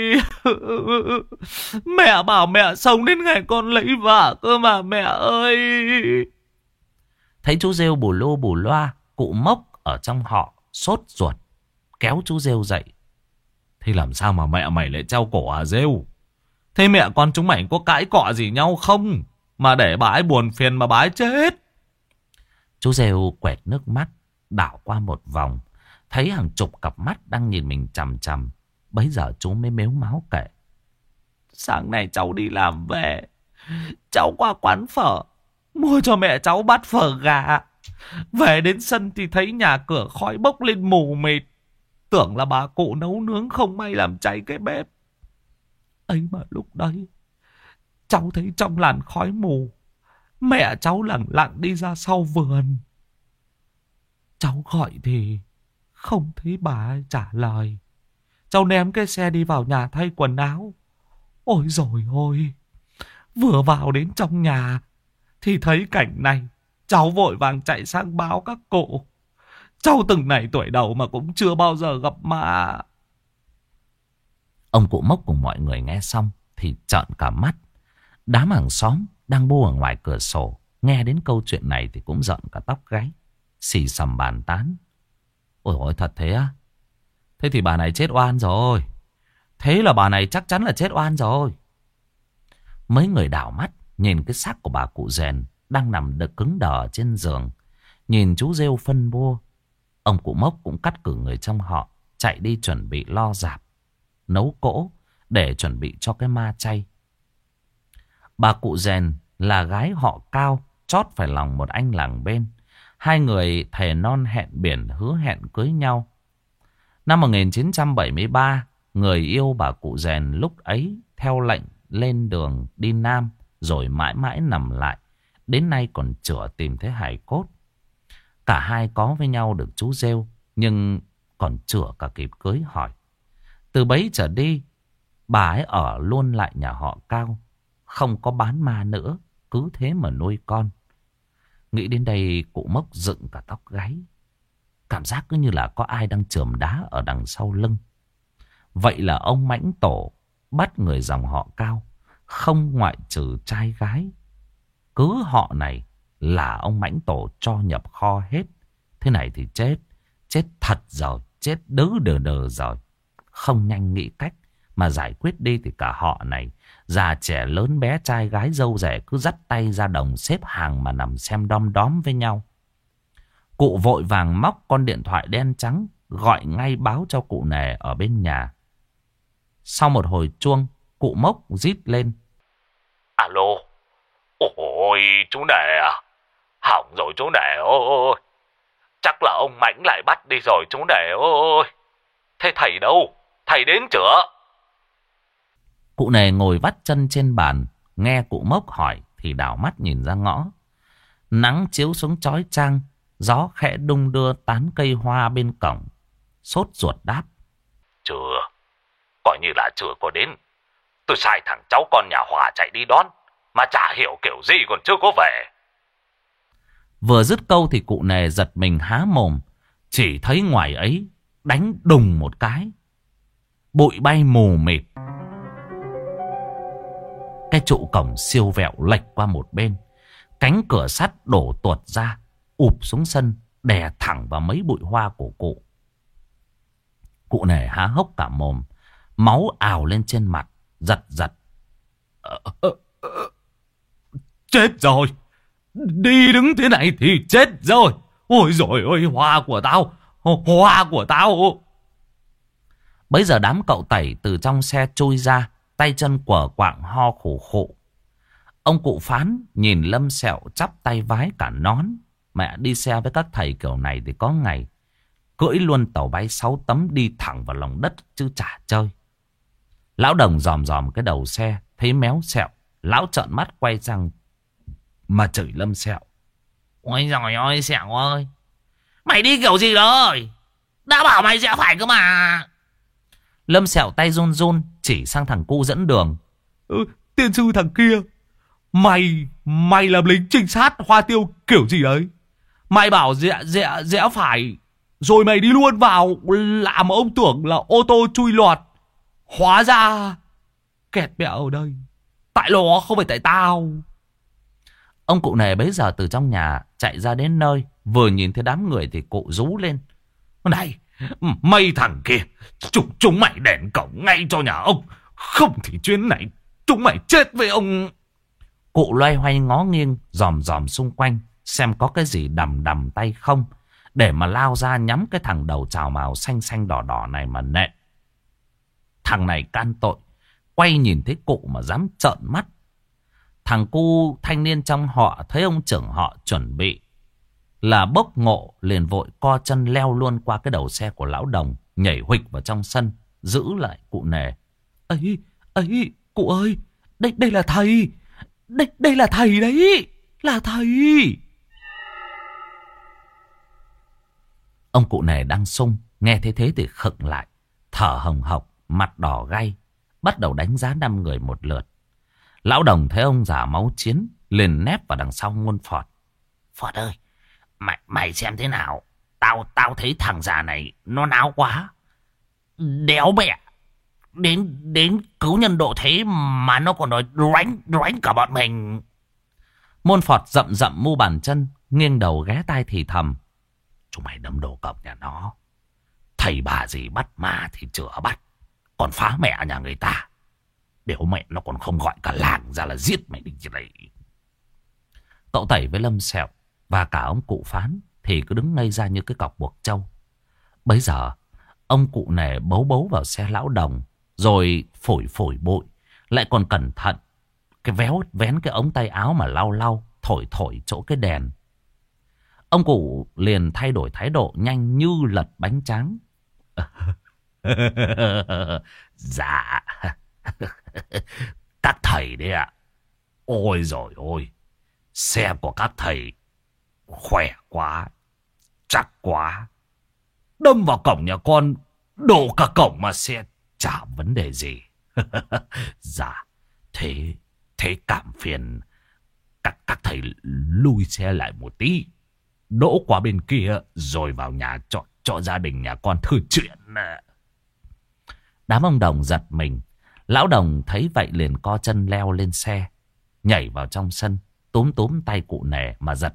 Mẹ bảo mẹ sống đến ngày con lấy vợ cơ mà mẹ ơi. Thấy chú rêu bù lô bù loa, cụ Mốc ở trong họ sốt ruột, kéo chú rêu dậy. Thế làm sao mà mẹ mày lại treo cổ à rêu? Thế mẹ con chúng mày có cãi cọ gì nhau không? Mà để bà ấy buồn phiền mà bà ấy chết. Chú rêu quẹt nước mắt, đảo qua một vòng, thấy hàng chục cặp mắt đang nhìn mình chằm chằm. Bấy giờ chú mới mếu máo kể. Sáng nay cháu đi làm về, cháu qua quán phở, mua cho mẹ cháu bát phở gà. Về đến sân thì thấy nhà cửa khói bốc lên mù mịt. Tưởng là bà cụ nấu nướng không may làm cháy cái bếp. Ấy mà lúc đấy, cháu thấy trong làn khói mù, mẹ cháu lẳng lặng đi ra sau vườn. Cháu gọi thì không thấy bà ấy trả lời. Cháu ném cái xe đi vào nhà thay quần áo. Ôi dồi ôi, vừa vào đến trong nhà thì thấy cảnh này. Cháu vội vàng chạy sang báo các cụ. Cháu từng này tuổi đầu mà cũng chưa bao giờ gặp ma. Ông cụ Mốc cùng mọi người nghe xong thì trợn cả mắt. Đám hàng xóm đang bu ở ngoài cửa sổ, nghe đến câu chuyện này thì cũng giận cả tóc gáy, xì xầm bàn tán. Ôi ôi, thật thế á? Thế thì bà này chết oan rồi. Thế là bà này chắc chắn là chết oan rồi. Mấy người đảo mắt nhìn cái xác của bà cụ Rèn đang nằm đực cứng đờ trên giường, nhìn chú rêu phân bua. Ông cụ Mốc cũng cắt cử người trong họ chạy đi chuẩn bị lo rạp, nấu cỗ để chuẩn bị cho cái ma chay. Bà cụ Rèn là gái họ Cao, chót phải lòng một anh làng bên. Hai người thề non hẹn biển, hứa hẹn cưới nhau. Năm 1973, người yêu bà cụ Rèn lúc ấy theo lệnh lên đường đi Nam, rồi mãi mãi nằm lại. Đến nay còn chữa tìm thấy hài cốt. Cả hai có với nhau được chú rêu, nhưng còn chữa cả kịp cưới hỏi. Từ bấy trở đi, bà ấy ở luôn lại nhà họ Cao, không có bán ma nữa, cứ thế mà nuôi con. Nghĩ đến đây cụ Mốc dựng cả tóc gáy. Cảm giác cứ như là có ai đang chườm đá ở đằng sau lưng. Vậy là ông Mãnh Tổ bắt người dòng họ Cao, không ngoại trừ trai gái. Cứ họ này là ông Mãnh Tổ cho nhập kho hết. Thế này thì chết. Chết thật rồi. Chết đứ đờ đờ rồi. Không nhanh nghĩ cách mà giải quyết đi thì cả họ này, già trẻ lớn bé trai gái dâu rẻ, cứ dắt tay ra đồng xếp hàng mà nằm xem đom đóm với nhau. Cụ vội vàng móc con điện thoại đen trắng, gọi ngay báo cho cụ Nề ở bên nhà. Sau một hồi chuông, cụ Mốc rít lên. Alo. Ôi chú Nề à? Hỏng rồi chú Nề ơi. Chắc là ông Mãnh lại bắt đi rồi chú Nề ơi. Thế thầy đâu? Thầy đến chưa? Cụ Nề ngồi vắt chân trên bàn, nghe cụ Mốc hỏi thì đảo mắt nhìn ra ngõ. Nắng chiếu xuống chói chang, gió khẽ đung đưa tán cây hoa bên cổng. Sốt ruột đáp. Chưa. Coi như là chưa có đến. Tôi sai thằng cháu con nhà Hòa chạy đi đón, mà chả hiểu kiểu gì còn chưa có về. Vừa dứt câu thì cụ Nề giật mình há mồm. Chỉ thấy ngoài ấy đánh đùng một cái, bụi bay mù mịt. Cái trụ cổng siêu vẹo lệch qua một bên. Cánh cửa sắt đổ tuột ra, ụp xuống sân, đè thẳng vào mấy bụi hoa của cụ. Cụ Nề há hốc cả mồm, máu ào lên trên mặt, giật giật. Chết rồi. Đi đứng thế này thì chết rồi. Ôi dồi ôi, hoa của tao. Hoa của tao. Bấy giờ đám cậu Tẩy từ trong xe chui ra, tay chân quở quạng ho khủ khụ. Ông cụ Phán nhìn Lâm Sẹo chắp tay vái cả nón. Mẹ đi xe với các thầy kiểu này thì có ngày cưỡi luôn tàu bay 6 tấm đi thẳng vào lòng đất chứ chả chơi. Lão Đồng dòm dòm cái đầu xe, thấy méo Sẹo, lão trợn mắt quay sang mà chửi Lâm Sẹo. Ôi giời ơi Sẹo ơi, mày đi kiểu gì rồi? Đã bảo mày sẽ phải cơ mà. Lâm Sẹo tay run run chỉ sang thằng cu dẫn đường. Tiên sư thằng kia, Mày làm lính trinh sát Hoa Tiêu kiểu gì đấy? Mày bảo rẽ phải, rồi mày đi luôn vào, làm ông tưởng là ô tô chui lọt. Hóa ra kẹt mẹ ở đây. Tại nó không phải tại tao. Ông cụ nề bấy giờ từ trong nhà chạy ra đến nơi. Vừa nhìn thấy đám người thì cụ rú lên. Này, mấy thằng kia, chúng mày đèn cổng ngay cho nhà ông. Không thì chuyến này chúng mày chết với ông. Cụ loay hoay ngó nghiêng, dòm dòm xung quanh, xem có cái gì đầm đầm tay không, để mà lao ra nhắm cái thằng đầu trào màu xanh xanh đỏ đỏ này mà nện. Thằng này can tội, quay nhìn thấy cụ mà dám trợn mắt. Thằng cu thanh niên trong họ thấy ông trưởng họ chuẩn bị là bốc ngộ, liền vội co chân leo luôn qua cái đầu xe của lão Đồng, nhảy huỵch vào trong sân, giữ lại cụ nề. Ấy, cụ ơi, đây là thầy. Đây là thầy đấy, là thầy. Ông cụ nề đang sung, nghe thấy thế thì khựng lại, thở hồng hộc, mặt đỏ gay, bắt đầu đánh giá 5 người một lượt. Lão Đồng thấy ông già máu chiến, liền nép vào đằng sau Muôn Phọt. Phọt ơi, mày xem thế nào? Tao thấy thằng già này nó náo quá. Đéo mẹ. Đến cứu nhân độ thế mà nó còn nói đoánh cả bọn mình. Muôn Phọt rậm rậm mu bàn chân, nghiêng đầu ghé tai thì thầm. Chúng mày đâm đồ cọc nhà nó. Thầy bà gì bắt ma thì chữa bắt, còn phá mẹ nhà người ta. Đéo mẹ nó còn không gọi cả làng ra là giết mày đi chứ này. Cậu Tẩy với Lâm Sẹo và cả ông cụ Phán thì cứ đứng ngây ra như cái cọc buộc trâu. Bấy giờ ông cụ nề bấu bấu vào xe lão Đồng, rồi phổi bụi, lại còn cẩn thận cái vén cái ống tay áo mà lau thổi chỗ cái đèn. Ông cụ liền thay đổi thái độ nhanh như lật bánh tráng. Dạ. Các thầy đấy ạ. Ôi rồi ôi, xe của các thầy khỏe quá, chắc quá. Đâm vào cổng nhà con, đổ cả cổng mà xe chả vấn đề gì. Dạ, thế cảm phiền các thầy lui xe lại một tí, đỗ qua bên kia rồi vào nhà cho gia đình nhà con thư chuyện. Đám ông Đồng giật mình. Lão Đồng thấy vậy liền co chân leo lên xe, nhảy vào trong sân, túm tay cụ nề mà giật.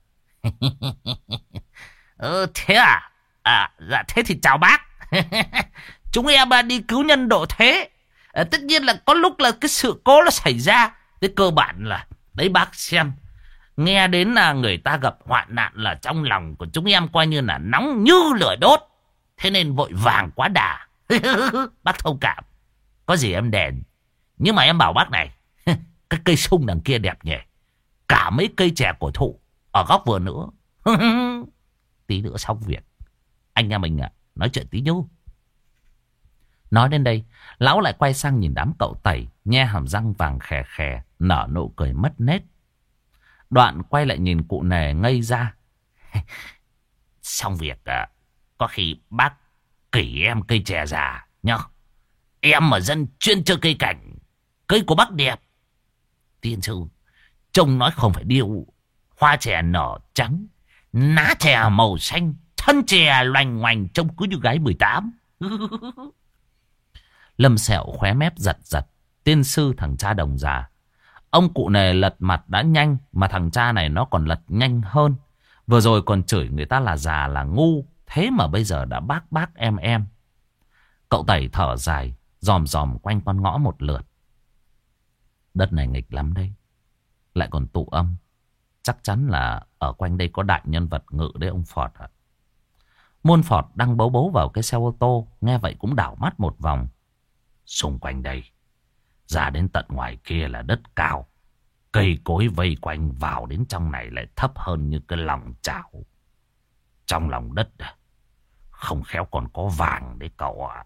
Thế à? Dạ thế thì chào bác. Chúng em đi cứu nhân độ thế. Tất nhiên là có lúc là cái sự cố nó xảy ra. Thế cơ bản là đấy bác xem, nghe đến là người ta gặp hoạn nạn là trong lòng của chúng em coi như là nóng như lửa đốt. Thế nên vội vàng quá đà. Bác thông cảm. Có gì em đèn. Nhưng mà em bảo bác này, cái cây sung đằng kia đẹp nhỉ. Cả mấy cây chè cổ thụ ở góc vườn nữa. Tí nữa xong việc, anh em mình nói chuyện tí nhú. Nói đến đây, lão lại quay sang nhìn đám cậu Tẩy, nhe hàm răng vàng khè khè, nở nụ cười mất nết. Đoạn quay lại nhìn cụ nề ngây ra. Xong việc có khi bác kỷ em cây chè già nhá. Em mà dân chuyên chơi cây cảnh, cây của bác đẹp. Tiên sư trông nói không phải điêu. Hoa chè nở trắng, lá chè màu xanh, thân chè loành ngoành, trông cứ như gái 18. Lâm Sẹo khóe mép giật. Tiên sư thằng cha Đồng già. Ông cụ nề lật mặt đã nhanh, mà thằng cha này nó còn lật nhanh hơn. Vừa rồi còn chửi người ta là già là ngu, thế mà bây giờ đã bác em. Cậu Tẩy thở dài, dòm quanh con ngõ một lượt. Đất này nghịch lắm đấy, lại còn tụ âm. Chắc chắn là ở quanh đây có đại nhân vật ngự đấy ông Phọt ạ. Muôn Phọt đang bấu vào cái xe ô tô, nghe vậy cũng đảo mắt một vòng. Xung quanh đây, ra đến tận ngoài kia là đất cao. Cây cối vây quanh, vào đến trong này lại thấp hơn như cái lòng chảo. Trong lòng đất không khéo còn có vàng đấy cậu ạ.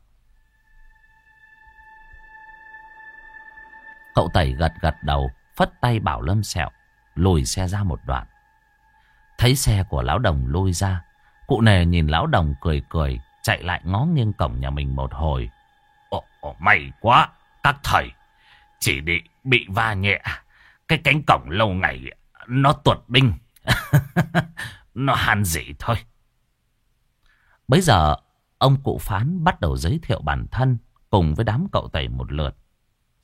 Cậu Tẩy gật đầu, phất tay bảo Lâm Sẹo lùi xe ra một đoạn. Thấy xe của lão Đồng lùi ra, cụ nề nhìn lão Đồng cười, chạy lại ngó nghiêng cổng nhà mình một hồi. May quá, các thầy chỉ bị va nhẹ. Cái cánh cổng lâu ngày nó tuột đinh. Nó han dị thôi. Bấy giờ ông cụ Phán bắt đầu giới thiệu bản thân cùng với đám cậu Tẩy một lượt.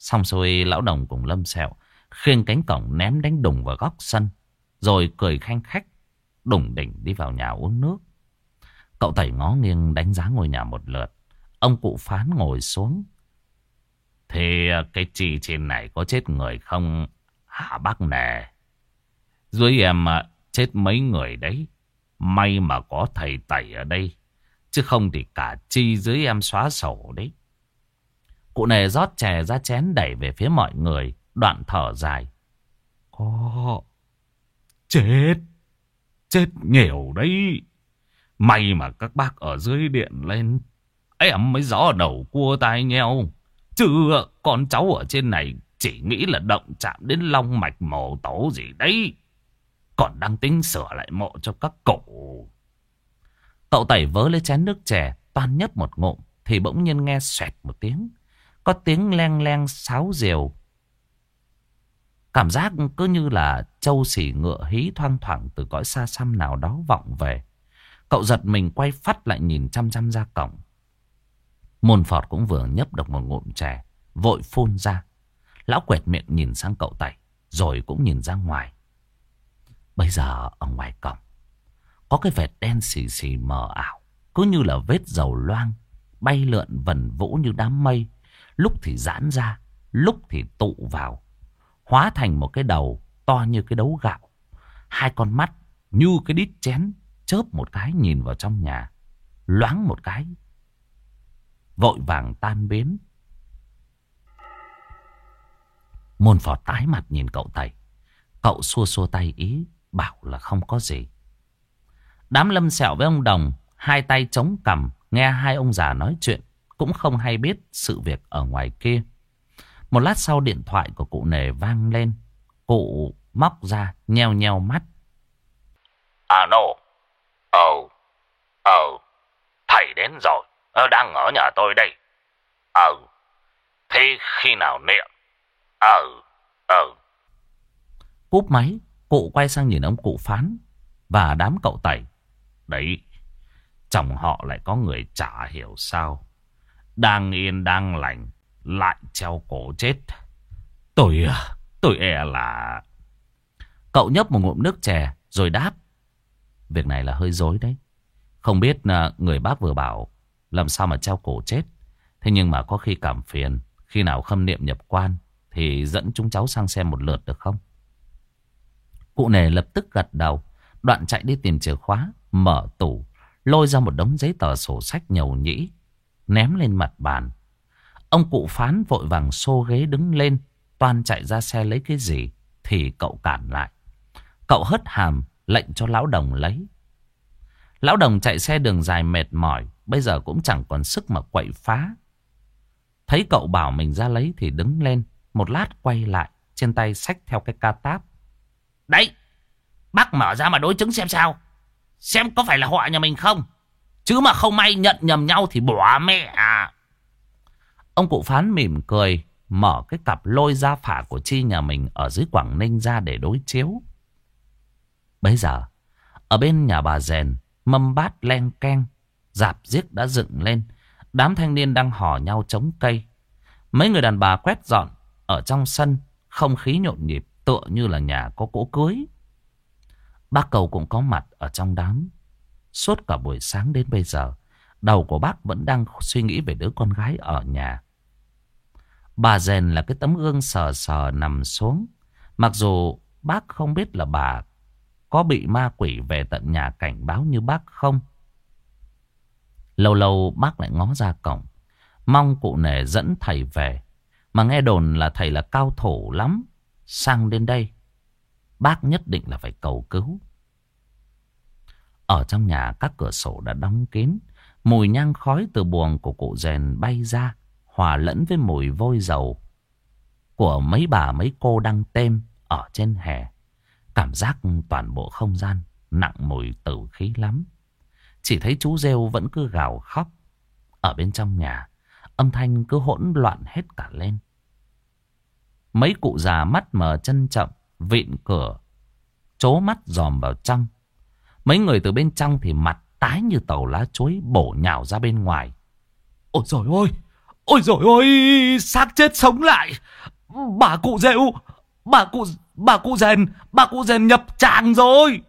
Xong xuôi lão Đồng cùng Lâm Sẹo khiêng cánh cổng ném đánh đùng vào góc sân. Rồi cười khanh khách đủng đỉnh đi vào nhà uống nước. Cậu Tẩy ngó nghiêng đánh giá ngôi nhà một lượt. Ông cụ Phán ngồi xuống. Thế cái chi trên này có chết người không hả bác nè? Dưới em chết mấy người đấy. May mà có thầy Tẩy ở đây. Chứ không thì cả chi dưới em xóa sổ đấy. Cụ nề rót chè ra chén đẩy về phía mọi người. Đoạn thở dài. Có. Chết. Chết nhiều đấy. May mà các bác ở dưới điện lên. Em mới gió đầu cua tai nheo. Chứ con cháu ở trên này chỉ nghĩ là động chạm đến long mạch mồ tổ gì đấy. Còn đang tính sửa lại mộ cho các cụ. Cậu Tẩy vớ lấy chén nước chè toan nhấp một ngụm. Thì bỗng nhiên nghe xoẹt một tiếng. Có tiếng leng leng sáo rìu. Cảm giác cứ như là trâu xỉ ngựa hí thoang thoảng từ cõi xa xăm nào đó vọng về. Cậu giật mình quay phắt lại nhìn chăm chăm ra cổng. Môn Phọt cũng vừa nhấp được một ngụm chè, vội phun ra. Lão quẹt miệng nhìn sang cậu Tẩy, rồi cũng nhìn ra ngoài. Bây giờ ở ngoài cổng có cái vệt đen xì xì mờ ảo, cứ như là vết dầu loang, bay lượn vần vũ như đám mây. Lúc thì giãn ra, lúc thì tụ vào, hóa thành một cái đầu to như cái đấu gạo. Hai con mắt như cái đít chén chớp một cái nhìn vào trong nhà, loáng một cái vội vàng tan biến. Môn Phọt tái mặt nhìn cậu Tẩy. Cậu xua xua tay ý bảo là không có gì. Đám Lâm Sẹo với ông Đồng hai tay chống cằm nghe hai ông già nói chuyện, cũng không hay biết sự việc ở ngoài kia. Một lát sau điện thoại của cụ Nề vang lên. Cụ móc ra nheo nheo mắt. Alo. Thầy đến rồi. Đang ở nhà tôi đây. Thế khi nào niệm? Cúp máy, cụ quay sang nhìn ông cụ Phán và đám cậu Tẩy. Đấy, chồng họ lại có người chả hiểu sao. Đang yên đang lành lại treo cổ chết. Tôi e là... Cậu nhấp một ngụm nước chè rồi đáp. Việc này là hơi rối đấy. Không biết người bác vừa bảo làm sao mà treo cổ chết. Thế nhưng mà có khi cảm phiền, khi nào khâm niệm nhập quan thì dẫn chúng cháu sang xem một lượt được không? Cụ Nề lập tức gật đầu. Đoạn chạy đi tìm chìa khóa, mở tủ, lôi ra một đống giấy tờ sổ sách nhầu nhĩ, ném lên mặt bàn. Ông cụ Phán vội vàng xô ghế đứng lên, toan chạy ra xe lấy cái gì thì cậu cản lại. Cậu hất hàm lệnh cho lão Đồng lấy. Lão Đồng chạy xe đường dài mệt mỏi, bây giờ cũng chẳng còn sức mà quậy phá. Thấy cậu bảo mình ra lấy thì đứng lên, một lát quay lại, trên tay xách theo cái ca táp. Đấy, bác mở ra mà đối chứng xem sao. Xem có phải là họa nhà mình không. Chứ mà không may nhận nhầm nhau thì bỏ mẹ à. Ông cụ Phán mỉm cười, mở cái cặp lôi gia phả của chi nhà mình ở dưới Quảng Ninh ra để đối chiếu. Bây giờ, ở bên nhà bà Rèn, mâm bát len keng, rạp riếc đã dựng lên. Đám thanh niên đang hò nhau chống cây. Mấy người đàn bà quét dọn ở trong sân, không khí nhộn nhịp tựa như là nhà có cỗ cưới. Bác Cầu cũng có mặt ở trong đám. Suốt cả buổi sáng đến bây giờ, đầu của bác vẫn đang suy nghĩ về đứa con gái ở nhà. Bà Rèn là cái tấm gương sờ sờ nằm xuống. Mặc dù bác không biết là bà có bị ma quỷ về tận nhà cảnh báo như bác không. Lâu lâu bác lại ngó ra cổng, mong cụ Nề dẫn thầy về. Mà nghe đồn là thầy là cao thủ lắm. Sang đến đây, bác nhất định là phải cầu cứu. Ở trong nhà các cửa sổ đã đóng kín. Mùi nhang khói từ buồng của cụ Rèn bay ra, hòa lẫn với mùi vôi dầu của mấy bà mấy cô đang têm ở trên hè. Cảm giác toàn bộ không gian nặng mùi tử khí lắm. Chỉ thấy chú rêu vẫn cứ gào khóc. Ở bên trong nhà, âm thanh cứ hỗn loạn hết cả lên. Mấy cụ già mắt mờ chân chậm vịn cửa, trố mắt dòm vào trong. Mấy người từ bên trong thì mặt tái như tàu lá chuối bổ nhào ra bên ngoài. Ôi trời ơi! Ôi dồi ôi, xác chết sống lại. Bà cụ rêu, bà cụ rèn nhập tràng rồi.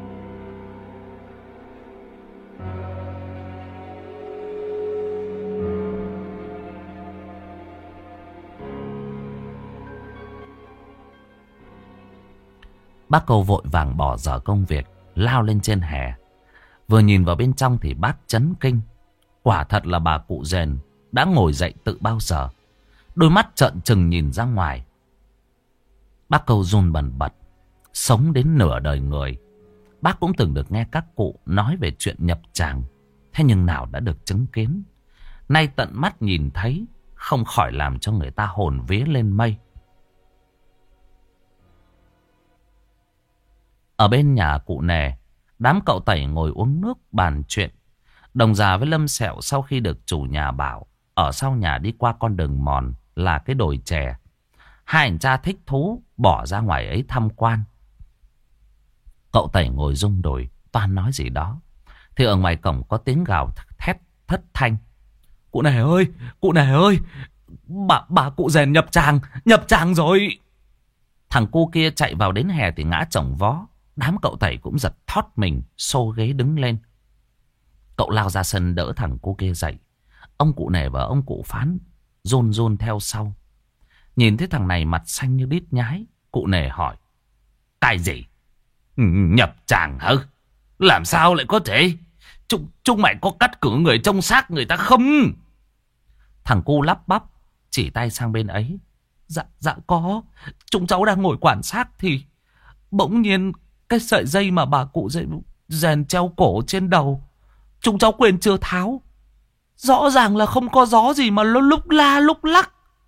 Bác Câu vội vàng bỏ dở công việc, lao lên trên hè. Vừa nhìn vào bên trong thì bác chấn kinh. Quả thật là bà cụ rèn đã ngồi dậy từ bao giờ. Đôi mắt trợn trừng nhìn ra ngoài. Bác Câu run bần bật. Sống đến nửa đời người, bác cũng từng được nghe các cụ nói về chuyện nhập tràng. Thế nhưng nào đã được chứng kiến. Nay tận mắt nhìn thấy, không khỏi làm cho người ta hồn vía lên mây. Ở bên nhà cụ Nề, đám cậu Tẩy ngồi uống nước bàn chuyện. Đồng Già với Lâm Sẹo sau khi được chủ nhà bảo ở sau nhà đi qua con đường mòn là cái đồi chè, hai anh cha thích thú bỏ ra ngoài ấy tham quan. Cậu Tẩy ngồi rung đùi toan nói gì đó thì ở ngoài cổng có tiếng gào thét thất thanh. Cụ Nề ơi, bà cụ rèn nhập tràng rồi. Thằng cu kia chạy vào đến hè thì ngã chồng vó. Đám cậu Tẩy cũng giật thót mình, xô ghế đứng lên. Cậu lao ra sân đỡ thằng cu kia dậy. Ông cụ Nề và ông cụ Phán run run theo sau. Nhìn thấy thằng này mặt xanh như đít nhái, cụ Nề hỏi: cái gì? Nhập tràng hả? Làm sao lại có thể? Chúng mày có cắt cử người trông xác người ta không? Thằng cu lắp bắp chỉ tay sang bên ấy. Dạ có. Chúng cháu đang ngồi quan sát thì bỗng nhiên cái sợi dây mà bà cụ rèn treo cổ trên đầu, chúng cháu quên chưa tháo. Rõ ràng là không có gió gì mà nó lúc la lúc lắc.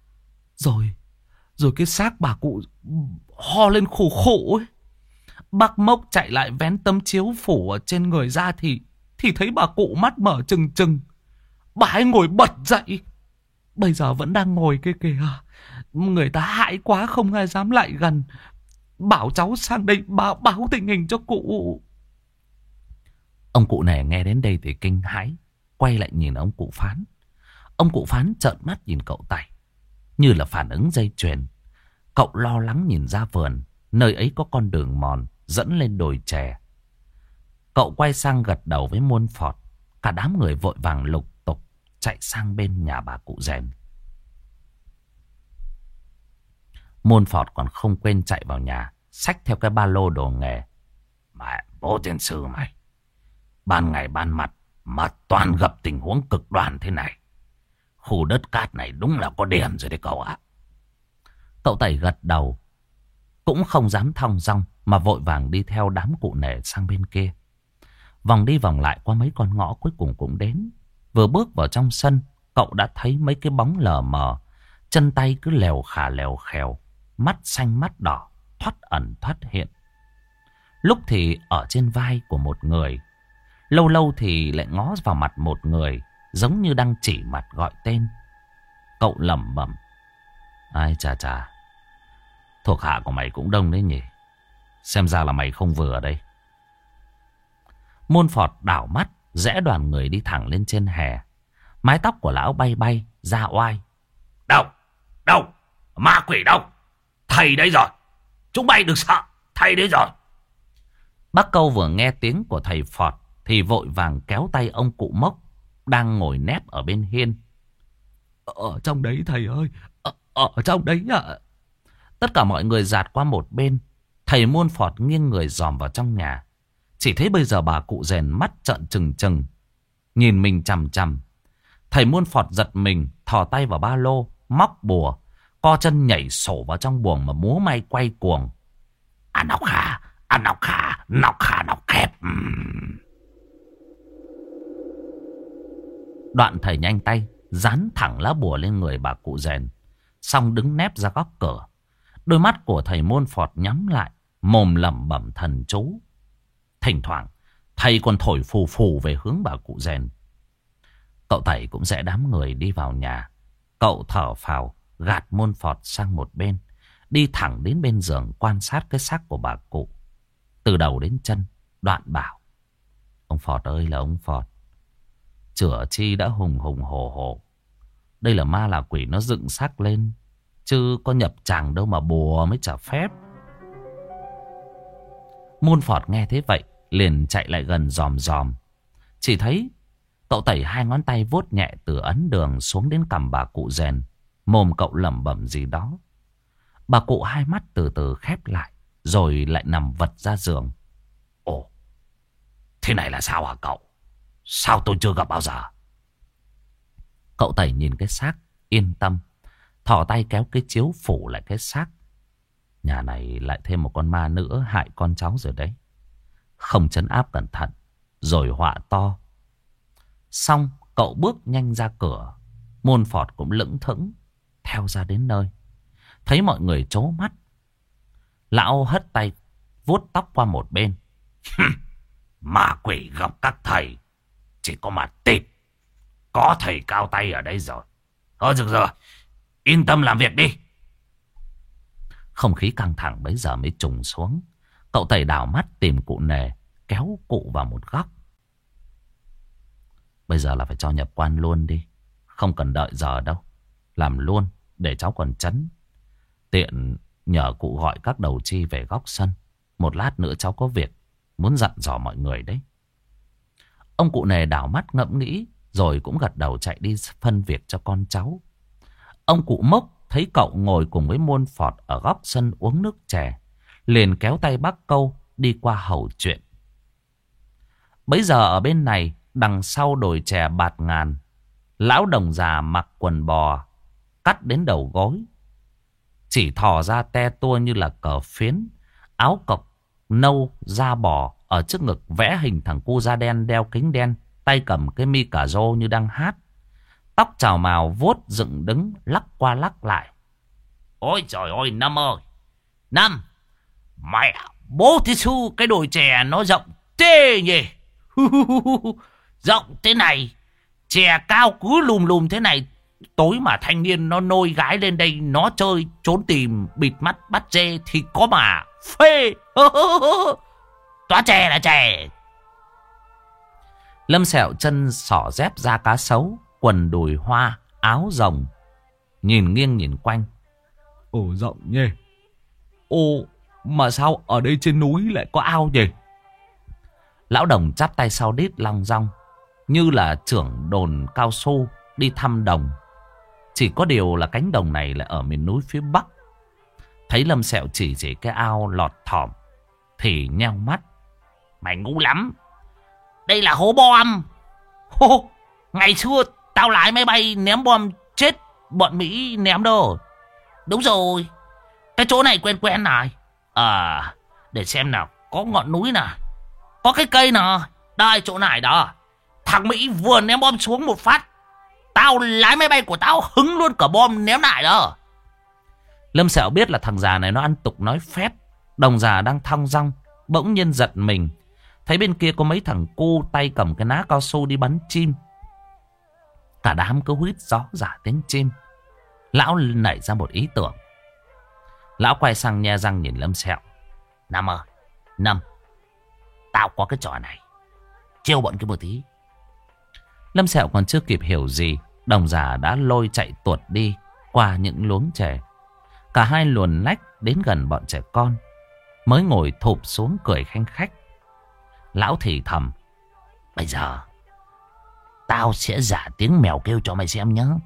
Rồi cái xác bà cụ ho lên khủ khủ ấy. Bác Mốc chạy lại vén tấm chiếu phủ ở trên người ra thì thấy bà cụ mắt mở trừng trừng. Bà ấy ngồi bật dậy. Bây giờ vẫn đang ngồi kia kìa. Người ta hãi quá không ai dám lại gần. Bảo cháu sang đây báo tình hình cho cụ. Ông cụ Nề nghe đến đây thì kinh hãi, quay lại nhìn ông cụ Phán. Ông cụ Phán trợn mắt nhìn cậu Tẩy, như là phản ứng dây chuyền. Cậu lo lắng nhìn ra vườn, nơi ấy có con đường mòn dẫn lên đồi chè. Cậu quay sang gật đầu với Muôn Phọt. Cả đám người vội vàng lục tục chạy sang bên nhà bà cụ rèn. Muôn Phọt còn không quên chạy vào nhà, xách theo cái ba lô đồ nghề. Mẹ bố tiên sư mày, ban ngày ban mặt mà toàn gặp tình huống cực đoan thế này. Khu đất cát này đúng là có điểm rồi đấy cậu ạ. Cậu Tẩy gật đầu, cũng không dám thong dong mà vội vàng đi theo đám cụ Nề sang bên kia. Vòng đi vòng lại qua mấy con ngõ cuối cùng cũng đến. Vừa bước vào trong sân, cậu đã thấy mấy cái bóng lờ mờ, chân tay cứ lèo khà lèo khèo, mắt xanh mắt đỏ, thoát ẩn thoát hiện. Lúc thì ở trên vai của một người, lâu lâu thì lại ngó vào mặt một người, giống như đang chỉ mặt gọi tên. Cậu lẩm bẩm: ai chà chà, thuộc hạ của mày cũng đông đấy nhỉ. Xem ra là mày không vừa đây. Muôn Phọt đảo mắt, rẽ đoàn người đi thẳng lên trên hè. Mái tóc của lão bay bay, ra oai. Đâu, ma quỷ đâu? Thầy đây rồi, chúng bay đừng sợ, thầy đây rồi. Bác Câu vừa nghe tiếng của thầy Phọt thì vội vàng kéo tay ông cụ Mốc đang ngồi nép ở bên hiên. Ở trong đấy thầy ơi, ở trong đấy ạ. Tất cả mọi người dạt qua một bên. Thầy Muôn Phọt nghiêng người dòm vào trong nhà. Chỉ thấy bây giờ bà cụ rèn mắt trợn trừng trừng, nhìn mình chằm chằm. Thầy Muôn Phọt giật mình, thò tay vào ba lô, móc bùa, co chân nhảy sổ vào trong buồng mà múa may quay cuồng. Nọc khép. Đoạn thầy nhanh tay dán thẳng lá bùa lên người bà cụ rèn, xong đứng nép ra góc cửa. Đôi mắt của thầy Muôn Phọt nhắm lại, mồm lẩm bẩm thần chú. Thỉnh thoảng thầy còn thổi phù phù về hướng bà cụ rèn. Cậu Tẩy cũng sẽ đám người đi vào nhà. Cậu thở phào gạt Muôn Phọt sang một bên, đi thẳng đến bên giường quan sát cái xác của bà cụ từ đầu đến chân. Đoạn bảo: ông Phọt ơi là ông Phọt, chửa chi đã hùng hùng hổ hổ, Đây là ma là quỷ nó dựng xác lên, chứ có nhập tràng đâu mà bùa mới trả phép. Môn Phọt nghe thế vậy liền chạy lại gần dòm dòm. Chỉ thấy cậu Tẩy hai ngón tay vuốt nhẹ từ ấn đường xuống đến cằm bà cụ rèn. Mồm cậu lẩm bẩm gì đó. Bà cụ hai mắt từ từ khép lại, rồi lại nằm vật ra giường. Ồ, thế này là sao hả cậu? Sao tôi chưa gặp bao giờ? Cậu Tẩy nhìn cái xác, yên tâm, thò tay kéo cái chiếu phủ lại cái xác. Nhà này lại thêm một con ma nữa hại con cháu rồi đấy. Không trấn áp cẩn thận, rồi họa to. Xong, cậu bước nhanh ra cửa. Môn Phọt cũng lững thững theo ra đến nơi. Thấy mọi người trố mắt, lão hất tay vuốt tóc qua một bên. Ma quỷ gặp các thầy chỉ có mà tịt. Có thầy cao tay ở đây rồi. Thôi được rồi, yên tâm làm việc đi. Không khí căng thẳng bấy giờ mới trùng xuống. Cậu Tẩy đảo mắt tìm cụ Nề, kéo cụ vào một góc. Bây giờ là phải cho nhập quan luôn đi, không cần đợi giờ đâu. Làm luôn để cháu còn chấn. Tiện nhờ cụ gọi các đầu chi về góc sân. Một lát nữa cháu có việc muốn dặn dò mọi người đấy. Ông cụ Nề đảo mắt ngẫm nghĩ, rồi cũng gật đầu chạy đi phân việc cho con cháu. Ông cụ Mốc thấy cậu ngồi cùng với Môn Phọt ở góc sân uống nước chè, liền kéo tay bác Câu đi qua hầu chuyện. Bấy giờ ở bên này, đằng sau đồi chè Bạt Ngàn, lão đồng già mặc quần bò cắt đến đầu gối, chỉ thò ra te tua như là cờ phiến, áo cộc nâu da bò, ở trước ngực vẽ hình thằng cu da đen đeo kính đen, tay cầm cái mi cà rô như đang hát. Tóc trào mào vuốt dựng đứng, lắc qua lắc lại. Ôi trời ơi Năm ơi, Năm, mẹ bố thí su cái đồi chè nó rộng thế nhỉ. Rộng thế này, chè cao cứ lùm lùm thế này, tối mà thanh niên nó nôi gái lên đây nó chơi trốn tìm bịt mắt bắt dê thì có mà phê. Tóa chè là chè. Lâm Sẹo chân xỏ dép da cá sấu, quần đùi hoa, áo rồng, nhìn nghiêng nhìn quanh. Ồ rộng nhỉ. Ồ mà sao ở đây trên núi lại có ao nhỉ? Lão đồng chắp tay sau đít long dong, như là trưởng đồn cao su đi thăm đồng. Chỉ có điều là cánh đồng này lại ở miền núi phía Bắc. Thấy Lâm Sẹo chỉ cái ao lọt thỏm thì nheo mắt. Mày ngu lắm, đây là hố bom. Ngày xưa tao lái máy bay ném bom chết bọn Mỹ ném đâu. Đúng rồi, cái chỗ này quen quen này. Để xem nào, có ngọn núi nào, có cái cây nào. Đây chỗ này đó. Thằng Mỹ vừa ném bom xuống một phát, tao lái máy bay của tao hứng luôn cả bom ném lại đó. Lâm Sẹo biết là thằng già này nó ăn tục nói phét. Đồng già đang thong dong bỗng nhiên giật mình, thấy bên kia có mấy thằng cu tay cầm cái ná cao su đi bắn chim. Cả đám cứ huýt gió giả tiếng chim. Lão nảy ra một ý tưởng. Lão quay sang nhe răng nhìn Lâm Sẹo. Năm ơi, Năm, tao có cái trò này, trêu bọn cái một tí. Lâm Sẹo còn chưa kịp hiểu gì, đồng già đã lôi chạy tuột đi qua những luống chè. Cả hai luồn lách đến gần bọn trẻ con, mới ngồi thụp xuống cười khanh khách. Lão thì thầm. Bây giờ tao sẽ giả tiếng mèo kêu cho mày xem nhá.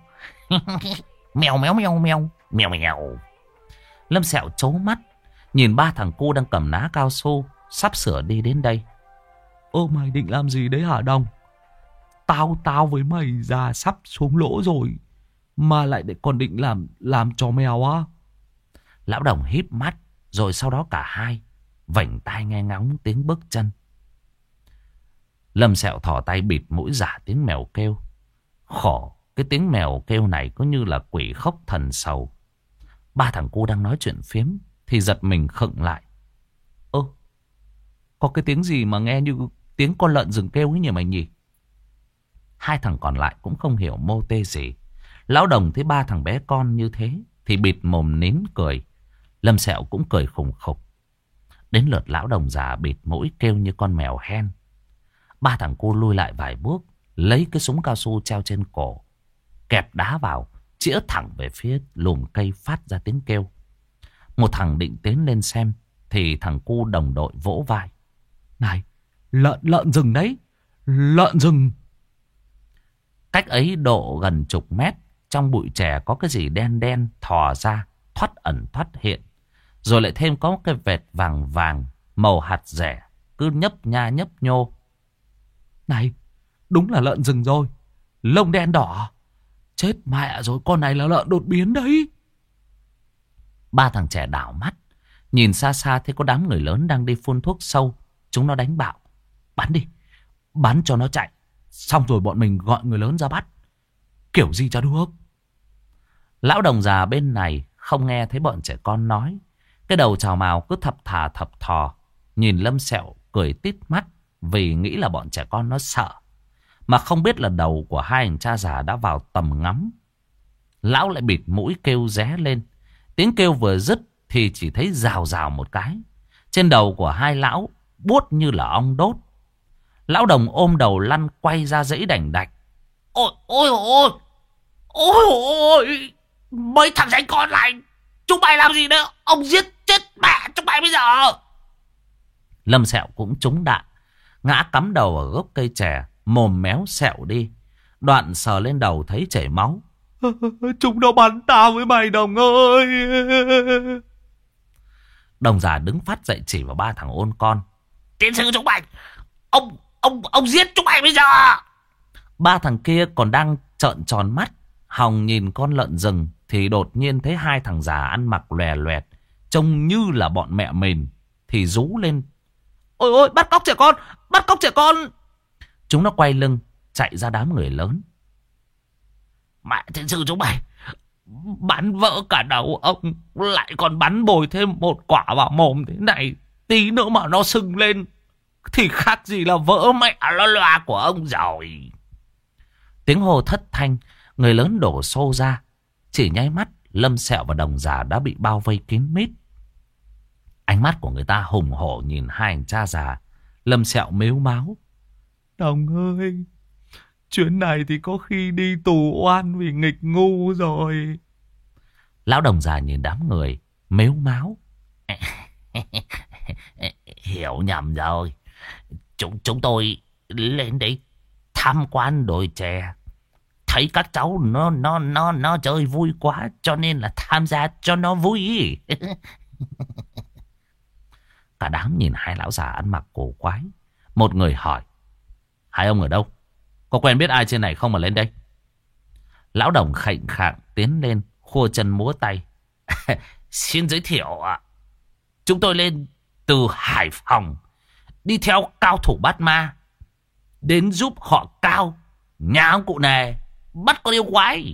Mèo méo mèo mèo mèo mèo. Lâm Sẹo trố mắt nhìn ba thằng cu đang cầm ná cao su sắp sửa đi đến đây. Ơ mày định làm gì đấy hả Đồng? Tao với mày già sắp xuống lỗ rồi mà lại còn định làm trò mèo á? Lão đồng híp mắt, rồi sau đó cả hai vảnh tai nghe ngóng tiếng bước chân. Lâm Sẹo thò tay bịt mũi giả tiếng mèo kêu. Khổ, cái tiếng mèo kêu này có như là quỷ khóc thần sầu. Ba thằng cu đang nói chuyện phiếm thì giật mình khựng lại. Ơ, có cái tiếng gì mà nghe như tiếng con lợn rừng kêu ấy nhỉ mày nhỉ? Hai thằng còn lại cũng không hiểu mô tê gì. Lão đồng thấy ba thằng bé con như thế thì bịt mồm nín cười. Lâm Sẹo cũng cười khùng khục. Đến lượt lão đồng già bịt mũi kêu như con mèo hen. Ba thằng cu lui lại vài bước, lấy cái súng cao su treo trên cổ, kẹp đá vào, chĩa thẳng về phía luồng cây phát ra tiếng kêu. Một thằng định tiến lên xem thì thằng cu đồng đội vỗ vai. Này, lợn rừng đấy, lợn rừng. Cách ấy độ gần chục mét, trong bụi chè có cái gì đen đen thò ra, thoát ẩn thoát hiện. Rồi lại thêm có cái vệt vàng vàng, màu hạt rẻ, cứ nhấp nha nhấp nhô. Này, đúng là lợn rừng rồi, lông đen đỏ. Chết mẹ rồi, con này là lợn đột biến đấy. Ba thằng trẻ đảo mắt, nhìn xa xa thấy có đám người lớn đang đi phun thuốc sâu. Chúng nó đánh bạo. Bắn đi, bắn cho nó chạy, xong rồi bọn mình gọi người lớn ra bắt. Kiểu gì cho được. Lão đồng già bên này không nghe thấy bọn trẻ con nói. Cái đầu chào mào cứ thập thà thập thò, nhìn Lâm Sẹo cười tít mắt vì nghĩ là bọn trẻ con nó sợ. Mà không biết là đầu của hai anh cha già đã vào tầm ngắm. Lão lại bịt mũi kêu ré lên. Tiếng kêu vừa dứt thì chỉ thấy rào rào một cái. Trên đầu của hai lão buốt như là ong đốt. Lão đồng ôm đầu lăn quay ra dãy đành đạch. Ôi ôi ôi, ôi ôi, mấy thằng danh con này, chúng mày làm gì nữa? Ông giết chết mẹ chúng mày bây giờ. Lâm Sẹo cũng trúng đạn, ngã cắm đầu ở gốc cây chè, mồm méo sẹo đi. Đoạn sờ lên đầu thấy chảy máu. Chúng nó bắn tao với mày Đồng ơi. Đồng già đứng phát dậy chỉ vào ba thằng ôn con. Tiến sư chúng mày, ông giết chúng mày bây giờ. Ba thằng kia còn đang trợn tròn mắt hòng nhìn con lợn rừng thì đột nhiên thấy hai thằng già ăn mặc lòe loẹt, trông như là bọn mẹ mình, thì rú lên. Ôi ôi, bắt cóc trẻ con, bắt cóc trẻ con. Chúng nó quay lưng chạy ra đám người lớn. Mẹ tiến sư chúng mày, bắn vỡ cả đầu ông, lại còn bắn bồi thêm một quả vào mồm thế này. Tí nữa mà nó sưng lên thì khác gì là vỡ mẹ nó loa của ông rồi. Tiếng hô thất thanh, người lớn đổ xô ra. Chỉ nháy mắt, Lâm Sẹo và Đồng già đã bị bao vây kín mít. Ánh mắt của người ta hùng hổ nhìn hai anh cha già. Lâm Sẹo mếu máo. Đồng ơi, chuyến này thì có khi đi tù oan vì nghịch ngu rồi. Lão Đồng già nhìn đám người, mếu máo. Hiểu nhầm rồi. Chúng tôi lên đấy tham quan đồi chè, thấy các cháu nó chơi vui quá, cho nên là tham gia cho nó vui. Cả đám nhìn hai lão già ăn mặc cổ quái. Một người hỏi. Hai ông ở đâu? Có quen biết ai trên này không mà lên đây? Lão Đồng khệnh khạng tiến lên, khua chân múa tay. Xin giới thiệu ạ. Chúng tôi lên từ Hải Phòng, đi theo cao thủ bắt ma, đến giúp họ Cao, nhà ông cụ nề, bắt con yêu quái.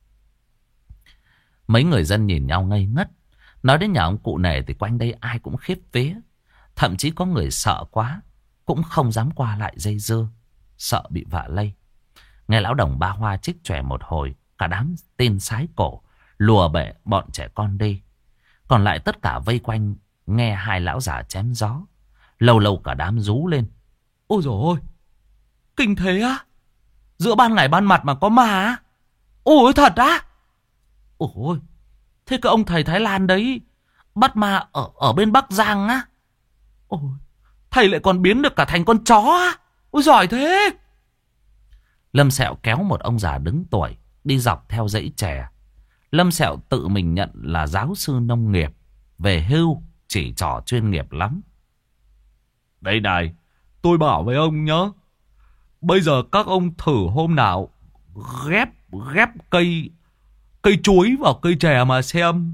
Mấy người dân nhìn nhau ngây ngất. Nói đến nhà ông cụ nề thì quanh đây ai cũng khiếp vía. Thậm chí có người sợ quá, cũng không dám qua lại dây dưa, sợ bị vạ lây. Nghe lão Đồng ba hoa trích chòe một hồi, cả đám tin sái cổ, lùa bệ bọn trẻ con đi. Còn lại tất cả vây quanh nghe hai lão già chém gió. Lâu lâu cả đám rú lên. Ôi dồi ôi, kinh thế á? Giữa ban ngày ban mặt mà có ma á? Ôi thật á? Ôi, thế cái ông thầy Thái Lan đấy bắt ma ở bên Bắc Giang á? Ôi, thầy lại còn biến được cả thành con chó á? Ôi giỏi thế. Lâm Sẹo kéo một ông già đứng tuổi đi dọc theo dãy chè. Lâm Sẹo tự mình nhận là giáo sư nông nghiệp, về hưu chỉ trò chuyên nghiệp lắm. Đây này, tôi bảo với ông nhá, bây giờ các ông thử hôm nào ghép cây chuối vào cây chè mà xem.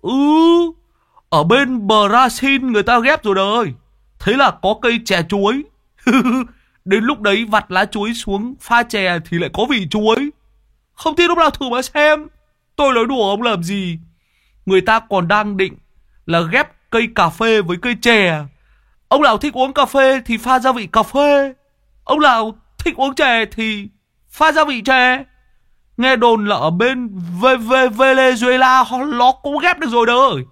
Ở bên Brazil người ta ghép rồi đời. Thế là có cây chè chuối. Đến lúc đấy vặt lá chuối xuống pha chè thì lại có vị chuối. Không tin lúc nào thử mà xem. Tôi nói đùa ông làm gì. Người ta còn đang định là ghép cây cà phê với cây chè. Ông nào thích uống cà phê thì pha gia vị cà phê. Ông nào thích uống chè thì pha gia vị chè. Nghe đồn là ở bên Venezuela nó cũng ghép được rồi đời.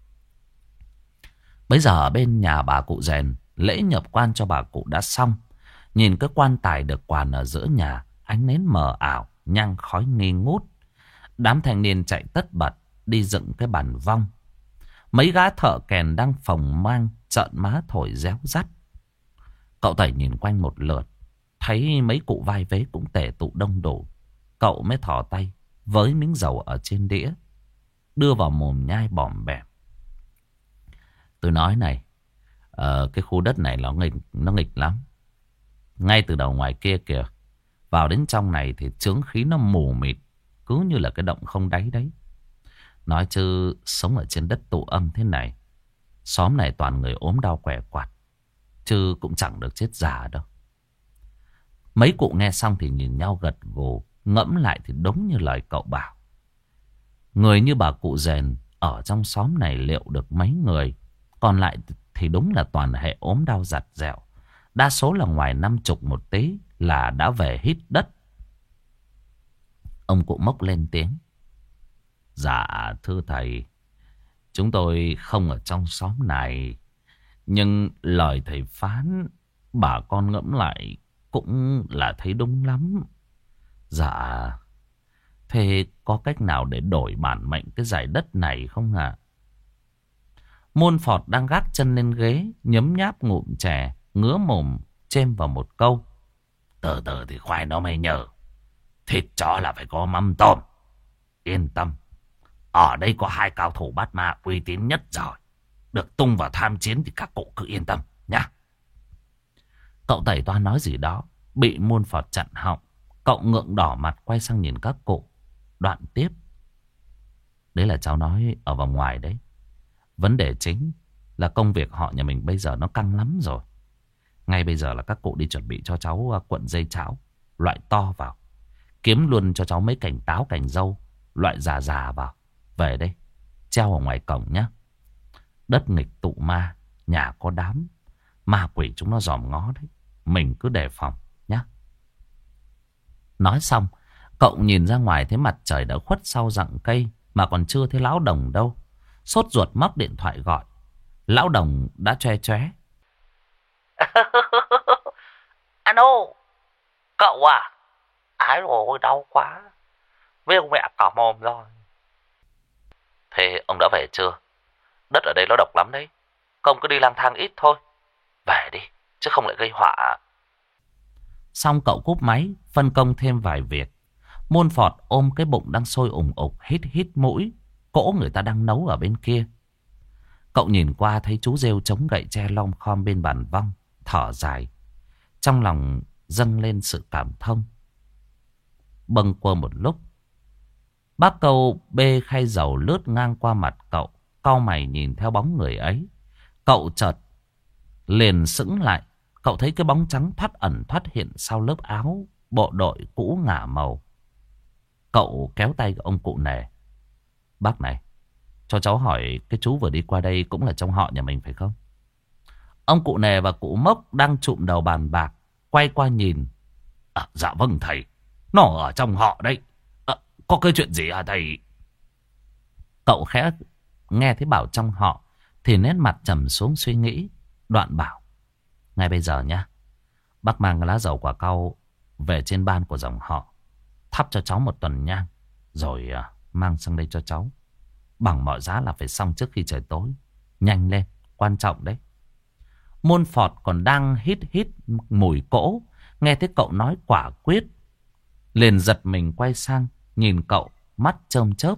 Bây giờ ở bên nhà bà cụ Rèn, lễ nhập quan cho bà cụ đã xong. Nhìn cái quan tài được quàn ở giữa nhà, ánh nến mờ ảo, nhang khói nghi ngút. Đám thanh niên chạy tất bật đi dựng cái bàn vong. Mấy gã thợ kèn đang phồng mang trợn má thổi réo rắt. Cậu Tẩy nhìn quanh một lượt, thấy mấy cụ vai vế cũng tề tụ đông đủ. Cậu mới thò tay với miếng dầu ở trên đĩa, đưa vào mồm nhai bòm bẻm. Tôi nói này, cái khu đất này nó nghịch lắm. Ngay từ đầu ngoài kia kìa, vào đến trong này thì chướng khí nó mù mịt, cứ như là cái động không đáy đấy. Nói chứ sống ở trên đất tụ âm thế này, xóm này toàn người ốm đau què quặt, chứ cũng chẳng được chết già đâu. Mấy cụ nghe xong thì nhìn nhau gật gù, ngẫm lại thì đúng như lời cậu bảo. Người như bà cụ Rèn ở trong xóm này liệu được mấy người, còn lại thì đúng là toàn hệ ốm đau giặt dẹo. Đa số là ngoài 50 một tí là đã về hít đất. Ông cụ Mốc lên tiếng. Dạ thưa thầy, chúng tôi không ở trong xóm này, nhưng lời thầy phán bà con ngẫm lại cũng là thấy đúng lắm. Dạ, thế có cách nào để đổi bản mệnh cái giải đất này không ạ? Môn Phọt đang gác chân lên ghế, nhấm nháp ngụm chè, ngứa mồm chêm vào một câu. Từ từ thì khoai nó mới nhờ. Thịt chó là phải có mắm tôm. Yên tâm, ở đây có 2 cao thủ bát ma uy tín nhất rồi. Được tung vào tham chiến thì các cụ cứ yên tâm nhá. Cậu Tẩy toan nói gì đó, bị Môn Phọt chặn họng. Cậu ngượng đỏ mặt quay sang nhìn các cụ. Đoạn tiếp. Đấy là cháu nói ở vòng ngoài đấy. Vấn đề chính là công việc họ nhà mình bây giờ nó căng lắm rồi. Ngay bây giờ là các cụ đi chuẩn bị cho cháu cuộn dây chảo loại to vào. Kiếm luôn cho cháu mấy cành táo cành dâu loại già già vào. Về đây, treo ở ngoài cổng nhá. Đất nghịch tụ ma, nhà có đám ma quỷ chúng nó dòm ngó đấy. Mình cứ đề phòng nhá. Nói xong, cậu nhìn ra ngoài thấy mặt trời đã khuất sau rặng cây mà còn chưa thấy lão Đồng đâu. Sốt ruột móc điện thoại gọi. Lão Đồng đã choe choé. Alo, cậu à? Ái rồi, đau quá. Với ông mẹ cả mồm rồi. Thế ông đã về chưa? Đất ở đây nó độc lắm đấy. Không cứ đi lang thang ít thôi. Về đi, chứ không lại gây họa. Xong cậu cúp máy, phân công thêm vài việc. Môn Phọt ôm cái bụng đang sôi ủng ục, hít hít mũi. Cỗ người ta đang nấu ở bên kia. Cậu nhìn qua thấy chú Rêu chống gậy tre lom khom bên bàn vong, thở dài. Trong lòng dâng lên sự cảm thông. Bâng quơ một lúc, bác Câu bê khay dầu lướt ngang qua mặt cậu, cau mày nhìn theo bóng người ấy. Cậu chợt liền sững lại. Cậu thấy cái bóng trắng thoát ẩn thoát hiện sau lớp áo bộ đội cũ ngả màu. Cậu kéo tay ông cụ Nề. Bác này, cho cháu hỏi cái chú vừa đi qua đây cũng là trong họ nhà mình phải không? Ông cụ Nề và cụ Mốc đang chụm đầu bàn bạc, quay qua nhìn. Dạ vâng thầy, nó ở trong họ đấy. Có cái chuyện gì hả thầy? Cậu khẽ nghe thấy bảo trong họ thì nét mặt trầm xuống suy nghĩ. Đoạn bảo. Ngay bây giờ nhá, bác mang lá dầu quả cau về trên ban của dòng họ, thắp cho cháu một tuần nhang, rồi mang sang đây cho cháu. Bằng mọi giá là phải xong trước khi trời tối. Nhanh lên, quan trọng đấy. Môn Phọt còn đang hít hít mùi cỗ, nghe thấy cậu nói quả quyết, liền giật mình quay sang nhìn cậu, mắt chớm chớp.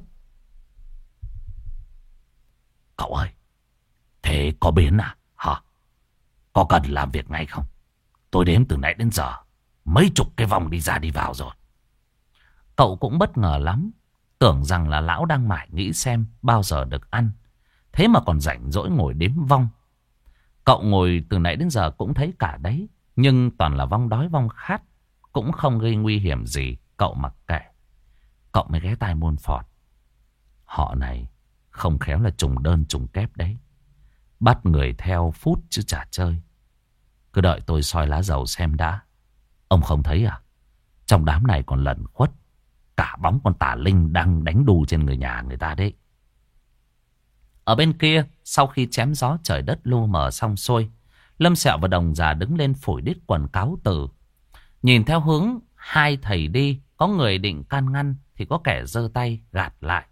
Cậu ơi, thế có biến à? Hả? Có cần làm việc ngay không? Tôi đếm từ nãy đến giờ mấy chục cái vòng đi ra đi vào rồi. Cậu cũng bất ngờ lắm. Tưởng rằng là lão đang mải nghĩ xem bao giờ được ăn. Thế mà còn rảnh rỗi ngồi đếm vong. Cậu ngồi từ nãy đến giờ cũng thấy cả đấy. Nhưng toàn là vong đói vong khát. Cũng không gây nguy hiểm gì. Cậu mặc kệ. Cậu mới ghé tai Môn Phọt. Họ này không khéo là trùng đơn trùng kép đấy. Bắt người theo phút chứ chả chơi. Cứ đợi tôi soi lá dầu xem đã. Ông không thấy à? Trong đám này còn lẩn khuất cả bóng con tà linh đang đánh đù trên người nhà người ta đấy. Ở bên kia, sau khi chém gió trời đất lu mờ xong xuôi, Lâm Sẹo và Đồng già đứng lên phủi đít quần cáo từ. Nhìn theo hướng hai thầy đi, Có người định can ngăn thì có kẻ giơ tay gạt lại.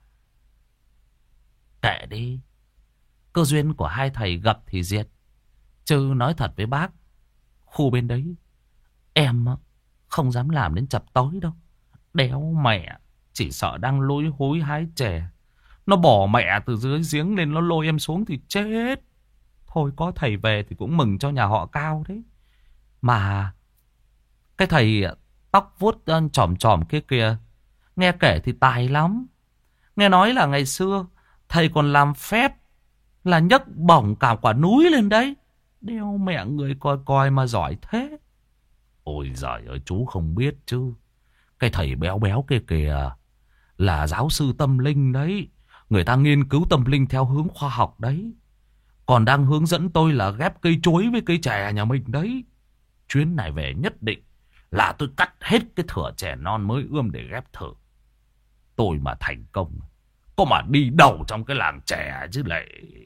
Kệ đi. Cơ duyên của hai thầy gặp thì diệt. Chứ nói thật với bác, khu bên đấy em không dám làm đến chập tối đâu. Đéo mẹ, chỉ sợ đang lối hối hái chè. Nó bỏ mẹ từ dưới giếng lên nó lôi em xuống thì chết. Thôi có thầy về thì cũng mừng cho nhà họ Cao đấy. Mà cái thầy tóc vuốt chòm chòm kia kìa, nghe kể thì tài lắm. Nghe nói là ngày xưa thầy còn làm phép là nhấc bổng cả quả núi lên đấy. Đeo mẹ người coi coi mà giỏi thế. Ôi giời ơi, chú không biết chứ. Cái thầy béo béo kia kìa là giáo sư tâm linh đấy. Người ta nghiên cứu tâm linh theo hướng khoa học đấy. Còn đang hướng dẫn tôi là ghép cây chuối với cây chè nhà mình đấy. Chuyến này về nhất định là tôi cắt hết cái thửa chè non mới ươm để ghép thử. Tôi mà thành công, có mà đi đầu trong cái làng chè chứ lại.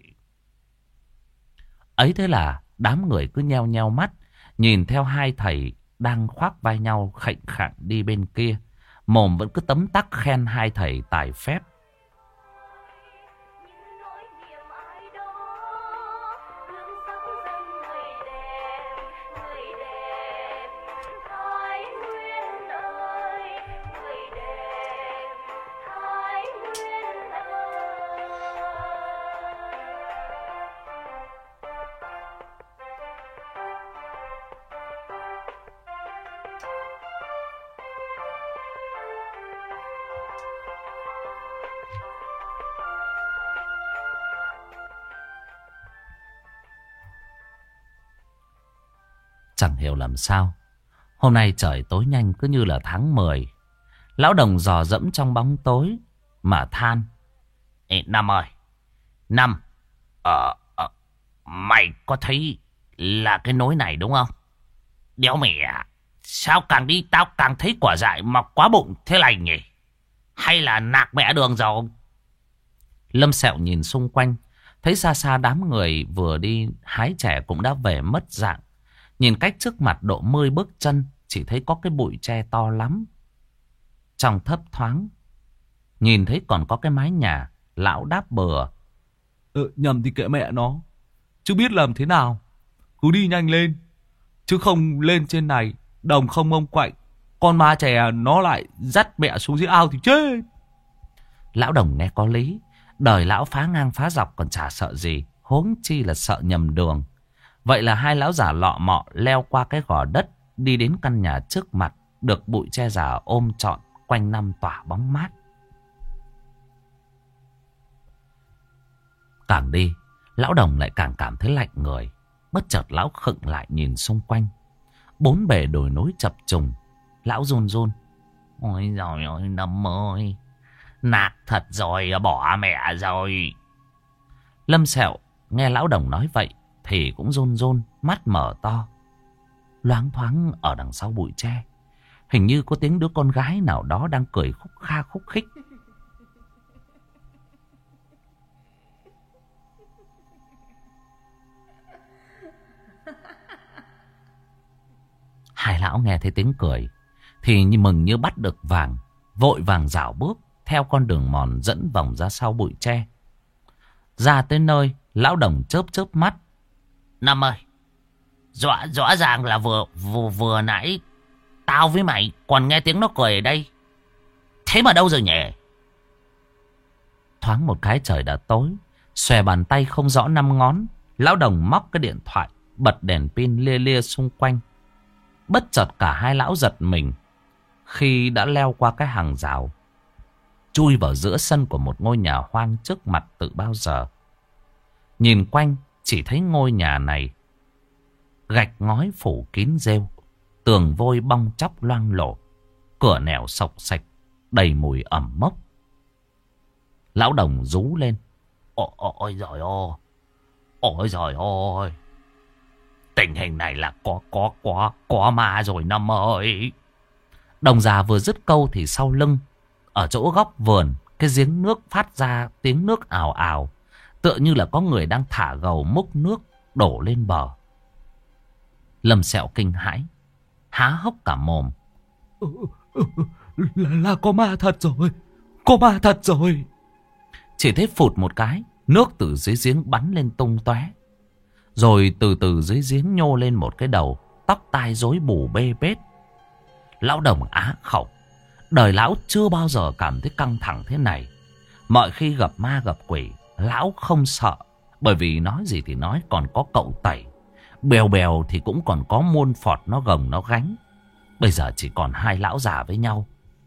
Ấy thế là đám người cứ nheo nheo mắt, nhìn theo hai thầy đang khoác vai nhau khệnh khạng đi bên kia. Mồm vẫn cứ tấm tắc khen hai thầy tài phép. Chẳng hiểu làm sao, hôm nay trời tối nhanh cứ như là tháng 10. Lão Đồng dò dẫm trong bóng tối mà than. Ê Năm ơi, Năm, mày có thấy là cái nối này đúng không? Đéo mẹ, sao càng đi tao càng thấy quả dại mọc quá bụng thế này nhỉ? Hay là nạc mẹ đường rồi? Lâm Sẹo nhìn xung quanh, thấy xa xa đám người vừa đi hái chè cũng đã về mất dạng. Nhìn cách trước mặt độ 10 bước chân, chỉ thấy có cái bụi tre to lắm. Trong thấp thoáng, nhìn thấy còn có cái mái nhà. Lão đáp bừa. Nhầm thì kệ mẹ nó, chứ biết làm thế nào. Cứ đi nhanh lên, chứ không lên trên này đồng không ông quạnh, con ma chè nó lại dắt mẹ xuống dưới ao thì chết. Lão Đồng nghe có lý. Đời lão phá ngang phá dọc còn chả sợ gì, huống chi là sợ nhầm đường. Vậy là hai lão già lọ mọ leo qua cái gò đất, đi đến căn nhà trước mặt, được bụi tre già ôm trọn, quanh năm tỏa bóng mát. Càng đi, lão Đồng lại càng cảm thấy lạnh người. Bất chợt lão khựng lại nhìn xung quanh. Bốn bề đồi núi chập trùng. Lão run run. Ôi giời ơi Năm ơi, nạt thật rồi, bỏ mẹ rồi. Lâm Sẹo nghe lão Đồng nói vậy thì cũng run run, mắt mở to. Loáng thoáng ở đằng sau bụi tre, hình như có tiếng đứa con gái nào đó đang cười khúc kha khúc khích. Hai lão nghe thấy tiếng cười thì mừng như bắt được vàng, vội vàng rảo bước theo con đường mòn dẫn vòng ra sau bụi tre. Ra tới nơi, lão Đồng chớp chớp mắt. Năm ơi, rõ ràng là vừa nãy tao với mày còn nghe tiếng nó cười ở đây. Thế mà đâu rồi nhỉ? Thoáng một cái trời đã tối, xòe bàn tay không rõ 5 ngón. Lão Đồng móc cái điện thoại, bật đèn pin lia lia xung quanh. Bất chợt cả hai lão giật mình khi đã leo qua cái hàng rào, chui vào giữa sân của một ngôi nhà hoang trước mặt từ bao giờ. Nhìn quanh chỉ thấy ngôi nhà này gạch ngói phủ kín rêu, tường vôi bong chóc loang lổ, cửa nẻo sộc sạch, đầy mùi ẩm mốc. Lão Đồng rú lên. Ôi giời ơi, ôi giời ơi, tình hình này là có ma rồi Năm ơi. Đồng già vừa dứt câu thì sau lưng, ở chỗ góc vườn, cái giếng nước phát ra tiếng nước ào ào, tựa như là có người đang thả gầu múc nước đổ lên bờ. Lâm Sẹo kinh hãi, há hốc cả mồm. Là có ma thật rồi. Có ma thật rồi. Chỉ thấy phụt một cái, nước từ dưới giếng bắn lên tung tóe. Rồi từ từ dưới giếng nhô lên một cái đầu, tóc tai rối bù bê bết. Lão Đồng á khẩu. Đời lão chưa bao giờ cảm thấy căng thẳng thế này. Mọi khi gặp ma gặp quỷ, lão không sợ. Bởi vì nói gì thì nói, còn có cậu Tẩy. Bèo bèo thì cũng còn có muôn phọt nó gồng nó gánh. Bây giờ chỉ còn hai lão già với nhau.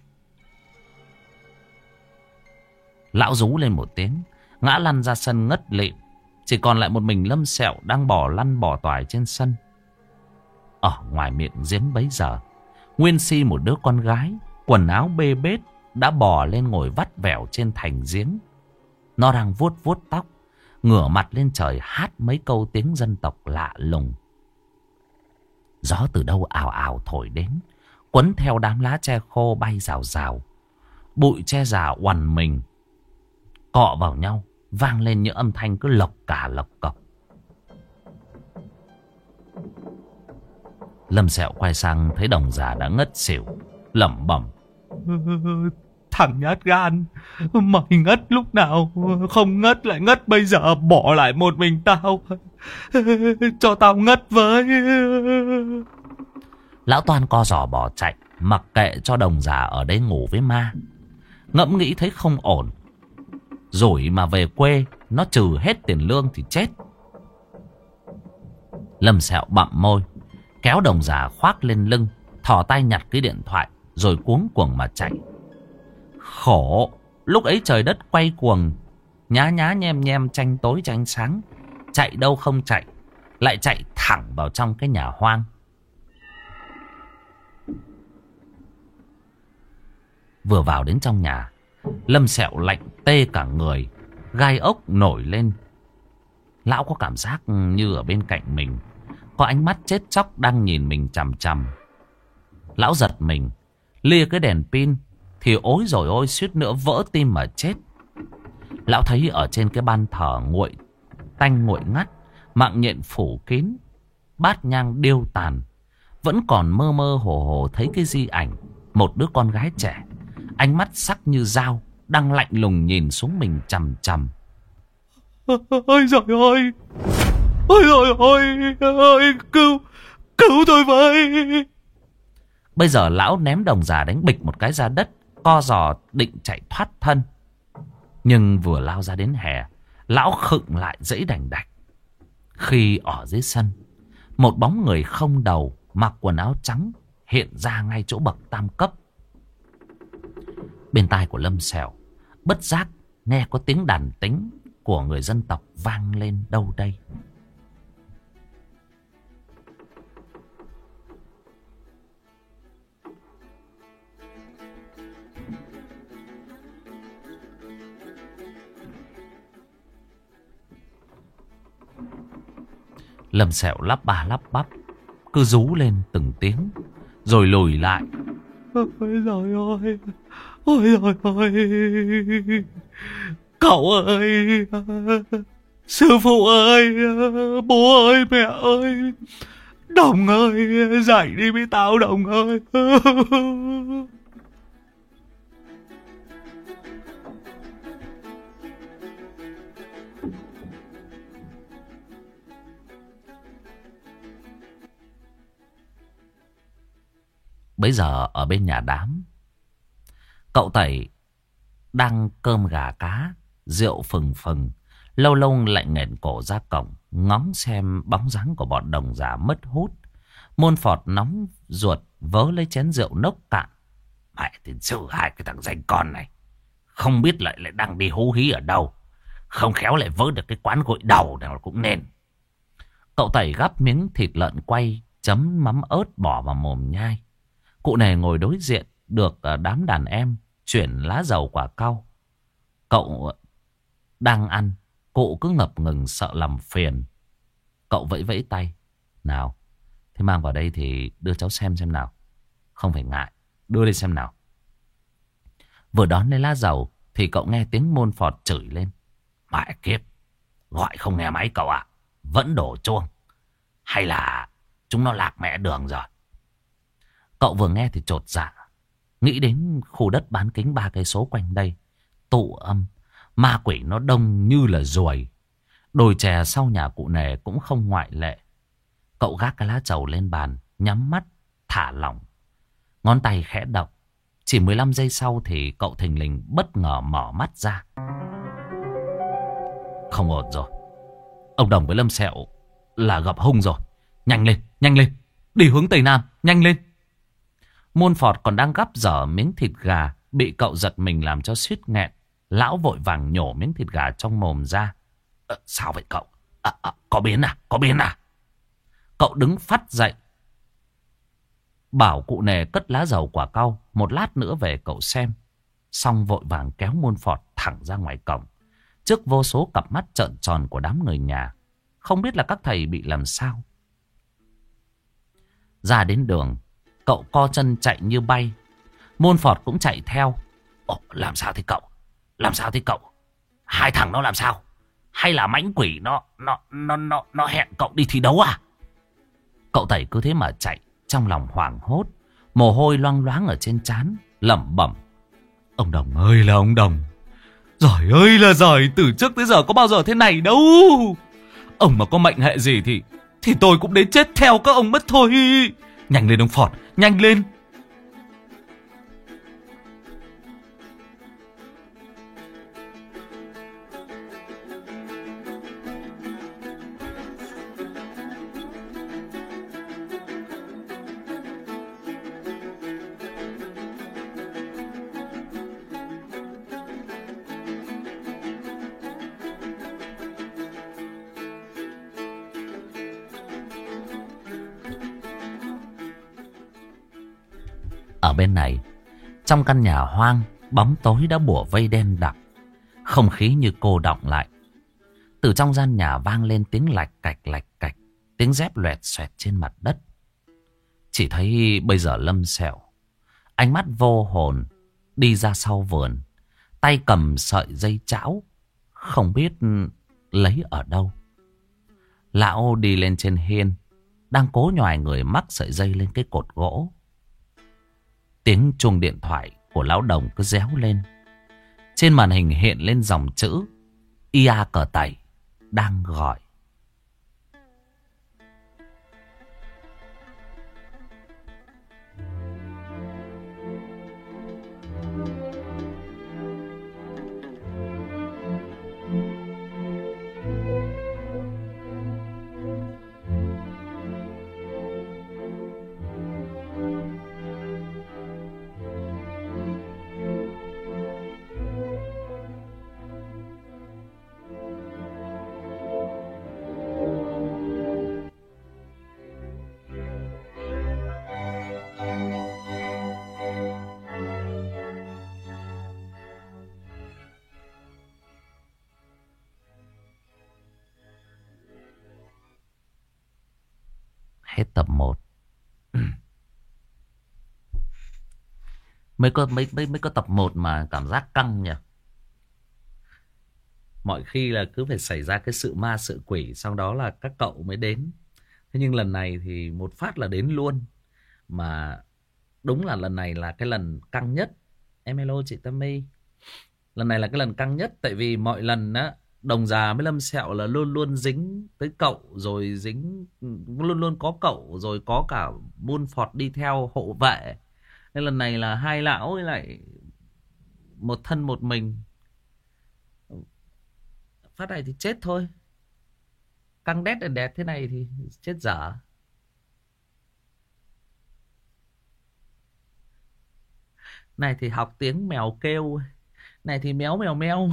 Lão rú lên một tiếng, ngã lăn ra sân ngất lịm. Chỉ còn lại một mình Lâm Sẹo đang bò lăn bò toài trên sân. Ở ngoài miệng giếng bấy giờ, Nguyên Si một đứa con gái, quần áo bê bết, đã bò lên ngồi vắt vẻo trên thành giếng. Nó đang vuốt vuốt tóc, ngửa mặt lên trời hát mấy câu tiếng dân tộc lạ lùng. Gió từ đâu ào ào thổi đến, quấn theo đám lá tre khô bay rào rào. Bụi tre già oằn mình, cọ vào nhau, vang lên những âm thanh cứ lộc cả lộc cọc. Lâm Sẹo quay sang thấy Đồng già đã ngất xỉu, lẩm bẩm: Thằng nhát gan, mày ngất lúc nào không ngất lại ngất bây giờ, bỏ lại một mình tao. Cho tao ngất với. Lão Toan co giò bỏ chạy, mặc kệ cho Đồng già ở đây ngủ với ma. Ngẫm nghĩ thấy không ổn, rồi mà về quê nó trừ hết tiền lương thì chết. Lâm Sẹo bặm môi, kéo Đồng già khoác lên lưng, thò tay nhặt cái điện thoại, rồi cuống cuồng mà chạy. Khổ, lúc ấy trời đất quay cuồng, nhá nhá nhem nhem, tranh tối tranh sáng. Chạy đâu không chạy, lại chạy thẳng vào trong cái nhà hoang. Vừa vào đến trong nhà, Lâm Sẹo lạnh tê cả người, gai ốc nổi lên. Lão có cảm giác như ở bên cạnh mình có ánh mắt chết chóc đang nhìn mình chằm chằm. Lão giật mình, lia cái đèn pin thì ối rồi ôi, suýt nữa vỡ tim mà chết. Lão thấy ở trên cái ban thờ nguội tanh nguội ngắt, mạng nhện phủ kín, bát nhang điêu tàn, vẫn còn mơ mơ hồ hồ thấy cái di ảnh một đứa con gái trẻ, ánh mắt sắc như dao, đang lạnh lùng nhìn xuống mình chằm chằm. Ôi giời ơi, ôi giời ơi, cứu tôi với. Bây giờ lão ném Đồng già đánh bịch một cái ra đất, co giò định chạy thoát thân. Nhưng vừa lao ra đến hè, lão khựng lại dãy đành đạch. Khi ở dưới sân, một bóng người không đầu, mặc quần áo trắng hiện ra ngay chỗ bậc tam cấp. Bên tai của Lâm Sẹo bất giác nghe có tiếng đàn tính của người dân tộc vang lên đâu đây. Lâm Sẹo lắp ba lắp bắp, cứ rú lên từng tiếng, rồi lùi lại. Ôi giời ơi, ôi giời ơi, cậu ơi, sư phụ ơi, bố ơi, mẹ ơi, Đồng ơi, dậy đi với tao Đồng ơi. Bấy giờ ở bên nhà đám, cậu Tẩy đang cơm gà cá, rượu phừng phừng, lâu lâu lại nghển cổ ra cổng, ngóng xem bóng dáng của bọn Đồng già mất hút. Môn Phọt nóng ruột vớ lấy chén rượu nốc cạn. Mẹ tiền sư hai cái thằng danh con này, không biết lại đang đi hú hí ở đâu, không khéo lại vớ được cái quán gội đầu nào cũng nên. Cậu Tẩy gắp miếng thịt lợn quay, chấm mắm ớt bỏ vào mồm nhai. Cụ này ngồi đối diện được đám đàn em chuyển lá dầu quả cau. Cậu đang ăn, cụ cứ ngập ngừng sợ làm phiền. Cậu vẫy vẫy tay. Nào, thế mang vào đây thì đưa cháu xem nào. Không phải ngại, đưa đi xem nào. Vừa đón lấy lá dầu thì cậu nghe tiếng Môn Phọt chửi lên. Mẹ kiếp, gọi không nghe máy cậu ạ. Vẫn đổ chuông. Hay là chúng nó lạc mẹ đường rồi. Cậu vừa nghe thì chột dạ, Nghĩ đến khu đất bán kính 3 cây số quanh đây, tụ âm, ma quỷ nó đông như là ruồi. Đồi chè sau nhà cụ Nề cũng không ngoại lệ. Cậu gác cái lá trầu lên bàn, nhắm mắt, thả lỏng. Ngón tay khẽ động. Chỉ 15 giây sau thì cậu thình lình bất ngờ mở mắt ra. Không ổn rồi. Ông Đồng với Lâm Sẹo là gặp hung rồi. Nhanh lên. Đi hướng Tây Nam, nhanh lên. Môn Phọt còn đang gắp dở miếng thịt gà, bị cậu giật mình làm cho suýt nghẹn. Lão vội vàng nhổ miếng thịt gà trong mồm ra. Sao vậy cậu? Có biến à? Cậu đứng phắt dậy, bảo cụ Nề cất lá dầu quả cau, một lát nữa về cậu xem. Xong vội vàng kéo Môn Phọt thẳng ra ngoài cổng, trước vô số cặp mắt trợn tròn của đám người nhà. Không biết là các thầy bị làm sao. Ra đến đường, cậu co chân chạy như bay. Môn Phọt cũng chạy theo. Làm sao thế cậu? Hai thằng nó làm sao? Hay là mãnh quỷ nó hẹn cậu đi thi đấu à? Cậu Tẩy cứ thế mà chạy, trong lòng hoảng hốt, mồ hôi loang loáng ở trên trán, lẩm bẩm. Ông Đồng ơi là ông Đồng, giỏi ơi là giỏi, từ trước tới giờ có bao giờ thế này đâu. Ông mà có mệnh hệ gì thì tôi cũng đến chết theo các ông mất thôi. Nhanh lên ông Phọt, nhanh lên. Ở bên này, trong căn nhà hoang, bóng tối đã bủa vây đen đặc. Không khí như cô đọng lại. Từ trong gian nhà vang lên tiếng lạch cạch, tiếng dép loẹt xoẹt trên mặt đất. Chỉ thấy bây giờ Lâm Sẹo, ánh mắt vô hồn, đi ra sau vườn, tay cầm sợi dây chảo, không biết lấy ở đâu. Lão đi lên trên hiên, đang cố nhoài người mắc sợi dây lên cái cột gỗ. Tiếng chuông điện thoại của lão Đồng cứ réo lên. Trên màn hình hiện lên dòng chữ Ia Cờ Tẩy đang gọi. Hết tập 1. Mới có tập 1 mà cảm giác căng nhỉ. Mọi khi là cứ phải xảy ra cái sự ma sự quỷ, sau đó là các cậu mới đến. Thế nhưng lần này thì một phát là đến luôn. Mà đúng là lần này là cái lần căng nhất. Em hello chị Tâm My. Lần này là cái lần căng nhất. Tại vì mọi lần á, Đồng Già với Lâm Sẹo là luôn luôn dính tới cậu. Rồi luôn luôn có cậu. Rồi có cả Môn Phọt đi theo hộ vệ. Nên lần này là hai lão với lại một thân một mình. Phát này thì chết thôi. Căng đét đèn đẹp thế này thì chết dở. Này thì học tiếng mèo kêu. Này thì méo mèo meo.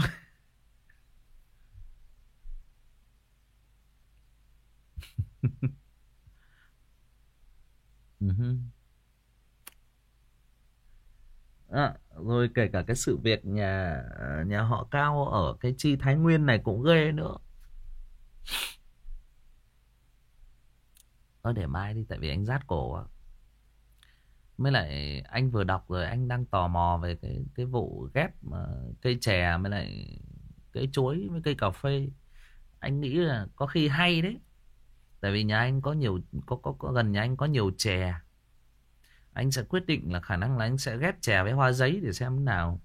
Rồi kể cả cái sự việc nhà họ Cao ở cái Chi Thái Nguyên này cũng ghê nữa. Thôi để mai đi, tại vì anh rát cổ á. Mới lại anh vừa đọc rồi anh đang tò mò về cái vụ ghép mà cây chè với lại cây chuối với cây cà phê. Anh nghĩ là có khi hay đấy. Tại vì nhà anh có nhiều có gần nhà anh có nhiều chè. Anh sẽ quyết định là khả năng là anh sẽ ghép chè với hoa giấy để xem thế nào.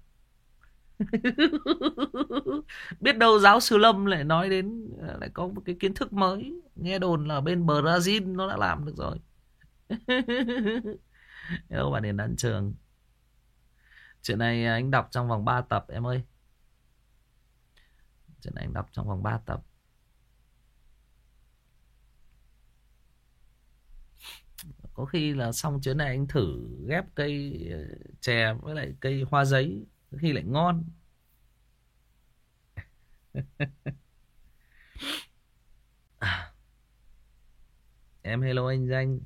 Biết đâu giáo sư Lâm lại nói đến, lại có một cái kiến thức mới. Nghe đồn là bên Brazil nó đã làm được rồi. Hello bạn Điền Đan Trường. Chuyện này anh đọc trong vòng 3 tập em ơi. Chuyện này anh đọc trong vòng 3 tập. Có khi là xong chuyến này anh thử ghép cây chè với lại cây hoa giấy, có khi lại ngon. Em hello anh Danh.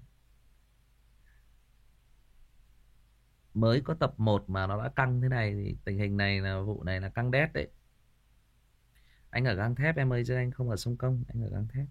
Mới có tập 1 mà nó đã căng thế này thì tình hình này là vụ này là căng đét đấy. Anh ở gang thép em ơi, chứ anh không ở sông Công, anh ở gang thép.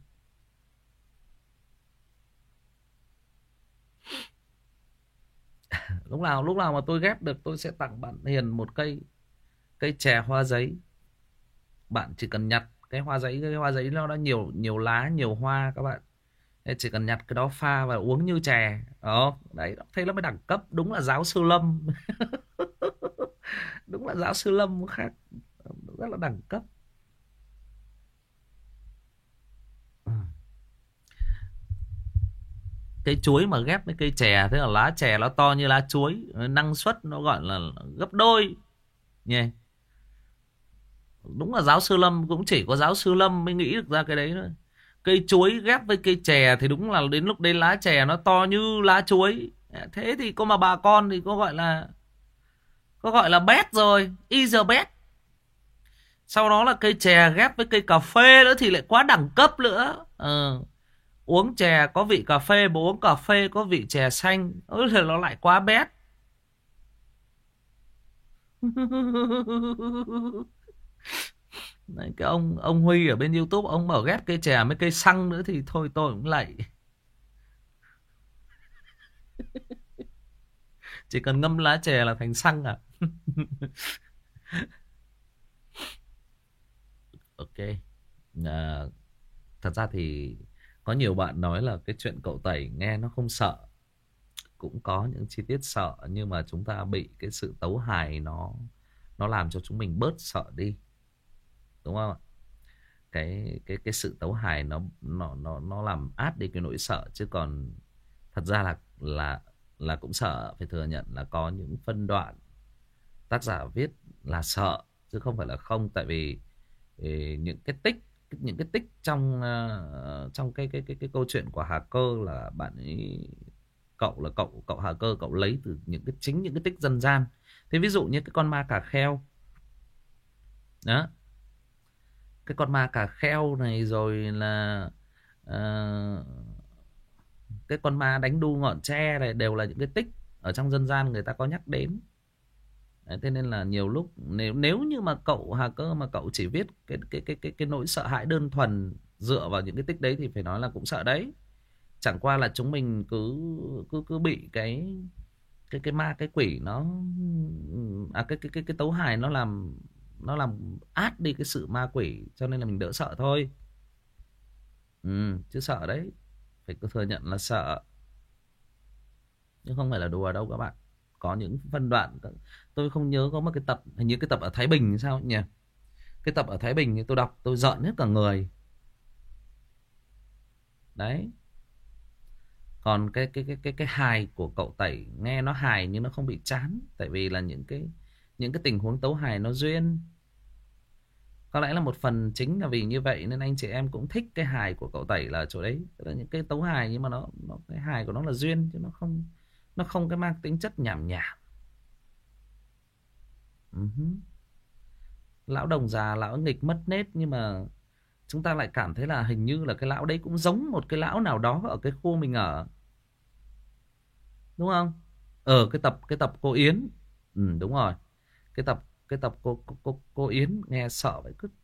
Lúc nào mà tôi ghép được tôi sẽ tặng bạn Hiền một cây chè hoa giấy. Bạn chỉ cần nhặt cái hoa giấy nó đã nhiều lá, nhiều hoa các bạn. Thế chỉ cần nhặt cái đó pha và uống như chè. Đó, đấy, thế nó mới đẳng cấp. Đúng là giáo sư Lâm. Đúng là giáo sư Lâm khác. Rất là đẳng cấp. Cây chuối mà ghép với cây chè, thế là lá chè nó to như lá chuối, năng suất nó gọi là gấp đôi nhỉ. Đúng là giáo sư Lâm, cũng chỉ có giáo sư Lâm mới nghĩ được ra cái đấy thôi. Cây chuối ghép với cây chè thì đúng là đến lúc đấy lá chè nó to như lá chuối. Thế thì có mà bà con thì có gọi là bét rồi, is a bet. Sau đó là cây chè ghép với cây cà phê nữa thì lại quá đẳng cấp nữa. Uống chè có vị cà phê, mà uống cà phê có vị chè xanh, thì nó lại quá bét. Đấy, cái ông Huy ở bên YouTube, ông mở ghép cây chè với cây xăng nữa thì thôi tôi cũng lạy. Chỉ cần ngâm lá chè là thành xăng à. Ok. Thật ra thì có nhiều bạn nói là cái chuyện cậu tẩy nghe nó không sợ. Cũng có những chi tiết sợ, nhưng mà chúng ta bị cái sự tấu hài nó làm cho chúng mình bớt sợ đi. Đúng không ạ? Cái sự tấu hài nó làm át đi cái nỗi sợ, chứ còn thật ra là cũng sợ. Phải thừa nhận là có những phân đoạn tác giả viết là sợ chứ không phải là không. Tại vì những cái tích trong cái câu chuyện của Hà Cơ là bạn ấy, cậu Hà Cơ cậu lấy từ những cái tích dân gian. Thế ví dụ như cái con ma cà kheo đó, cái con ma cà kheo này, rồi là cái con ma đánh đu ngọn tre này, đều là những cái tích ở trong dân gian người ta có nhắc đến. Đấy, thế nên là nhiều lúc nếu như mà cậu Hà Cơ mà cậu chỉ viết cái nỗi sợ hãi đơn thuần dựa vào những cái tích đấy thì phải nói là cũng sợ đấy. Chẳng qua là chúng mình cứ bị cái ma cái quỷ nó cái tấu hài nó làm át đi cái sự ma quỷ, cho nên là mình đỡ sợ thôi. Chứ sợ đấy, phải thừa nhận là sợ, nhưng không phải là đùa đâu các bạn. Có những phân đoạn tôi không nhớ, có một cái tập, hình như cái tập ở Thái Bình sao nhỉ. Cái tập ở Thái Bình thì tôi đọc tôi giận hết cả người đấy. Còn cái hài của cậu Tẩy nghe nó hài nhưng nó không bị chán, tại vì là những cái tình huống tấu hài nó duyên. Có lẽ là một phần chính là vì như vậy nên anh chị em cũng thích cái hài của cậu Tẩy là ở chỗ đấy. Tức là những cái tấu hài nhưng mà nó cái hài của nó là duyên, chứ nó không cái mang tính chất nhảm nhảm. Lão Đồng già, lão nghịch mất nết, nhưng mà chúng ta lại cảm thấy là hình như là cái lão đấy cũng giống một cái lão nào đó ở cái khu mình ở, đúng không? Ở cái tập cô Yến, đúng rồi, cái tập cô Yến nghe sợ vậy cứ.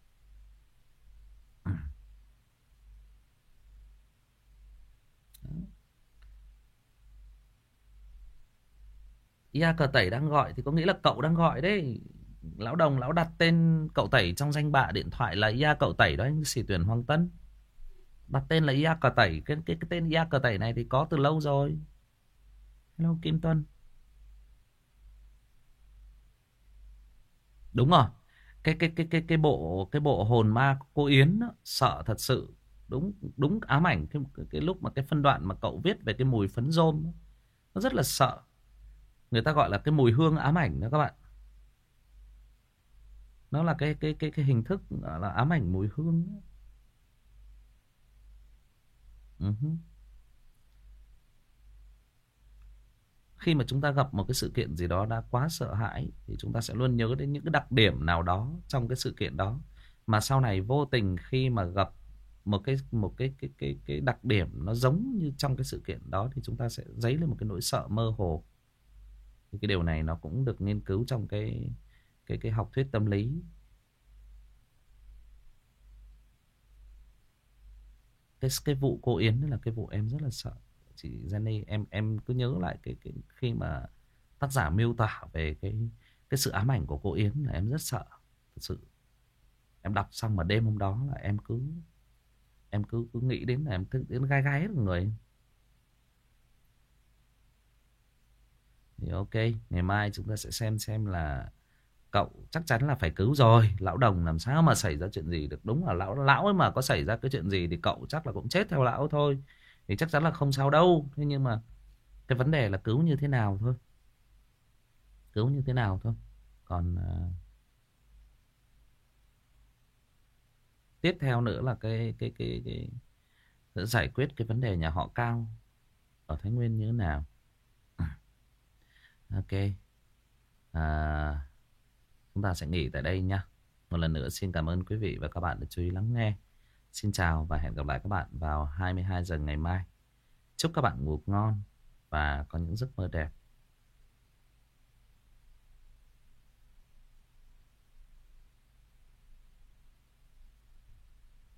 Ia Cờ Tẩy đang gọi thì có nghĩa là cậu đang gọi đấy. Lão Đồng lão đặt tên cậu Tẩy trong danh bạ điện thoại là Ia Cậu Tẩy đó anh Sĩ Tuyển Hoàng Tân. Đặt tên là Ia Cờ Tẩy. Cái tên Ia Cờ Tẩy này thì có từ lâu rồi. Hello Kim Tuân. Đúng rồi. Cái bộ hồn ma của cô Yến đó, sợ thật sự. Đúng đúng ám ảnh cái lúc mà cái phân đoạn mà cậu viết về cái mùi phấn rôm đó, nó rất là sợ. Người ta gọi là cái mùi hương ám ảnh đó các bạn. Nó là cái hình thức là ám ảnh mùi hương đó. Khi mà chúng ta gặp một cái sự kiện gì đó đã quá sợ hãi thì chúng ta sẽ luôn nhớ đến những cái đặc điểm nào đó trong cái sự kiện đó, mà sau này vô tình khi mà gặp một cái đặc điểm nó giống như trong cái sự kiện đó thì chúng ta sẽ dấy lên một cái nỗi sợ mơ hồ. Thì cái điều này nó cũng được nghiên cứu trong cái học thuyết tâm lý. Cái vụ cô Yến là cái vụ em rất là sợ. Chị Jenny, em cứ nhớ lại cái khi mà tác giả miêu tả về cái sự ám ảnh của cô Yến là em rất sợ. Thật sự em đọc xong mà đêm hôm đó là em cứ nghĩ đến là em thức đến gai gai hết người. Thì ok, ngày mai chúng ta sẽ xem là cậu chắc chắn là phải cứu rồi. Lão Đồng làm sao mà xảy ra chuyện gì được. Đúng là lão ấy mà có xảy ra cái chuyện gì thì cậu chắc là cũng chết theo lão thôi. Thì chắc chắn là không sao đâu. Thế nhưng mà cái vấn đề là cứu như thế nào thôi. Cứu như thế nào thôi. Còn tiếp theo nữa là cái giải quyết cái vấn đề nhà họ Cao ở Thái Nguyên như thế nào. Ok. Chúng ta sẽ nghỉ tại đây nhá. Một lần nữa xin cảm ơn quý vị và các bạn đã chú ý lắng nghe. Xin chào và hẹn gặp lại các bạn vào 22 giờ ngày mai. Chúc các bạn ngủ ngon và có những giấc mơ đẹp.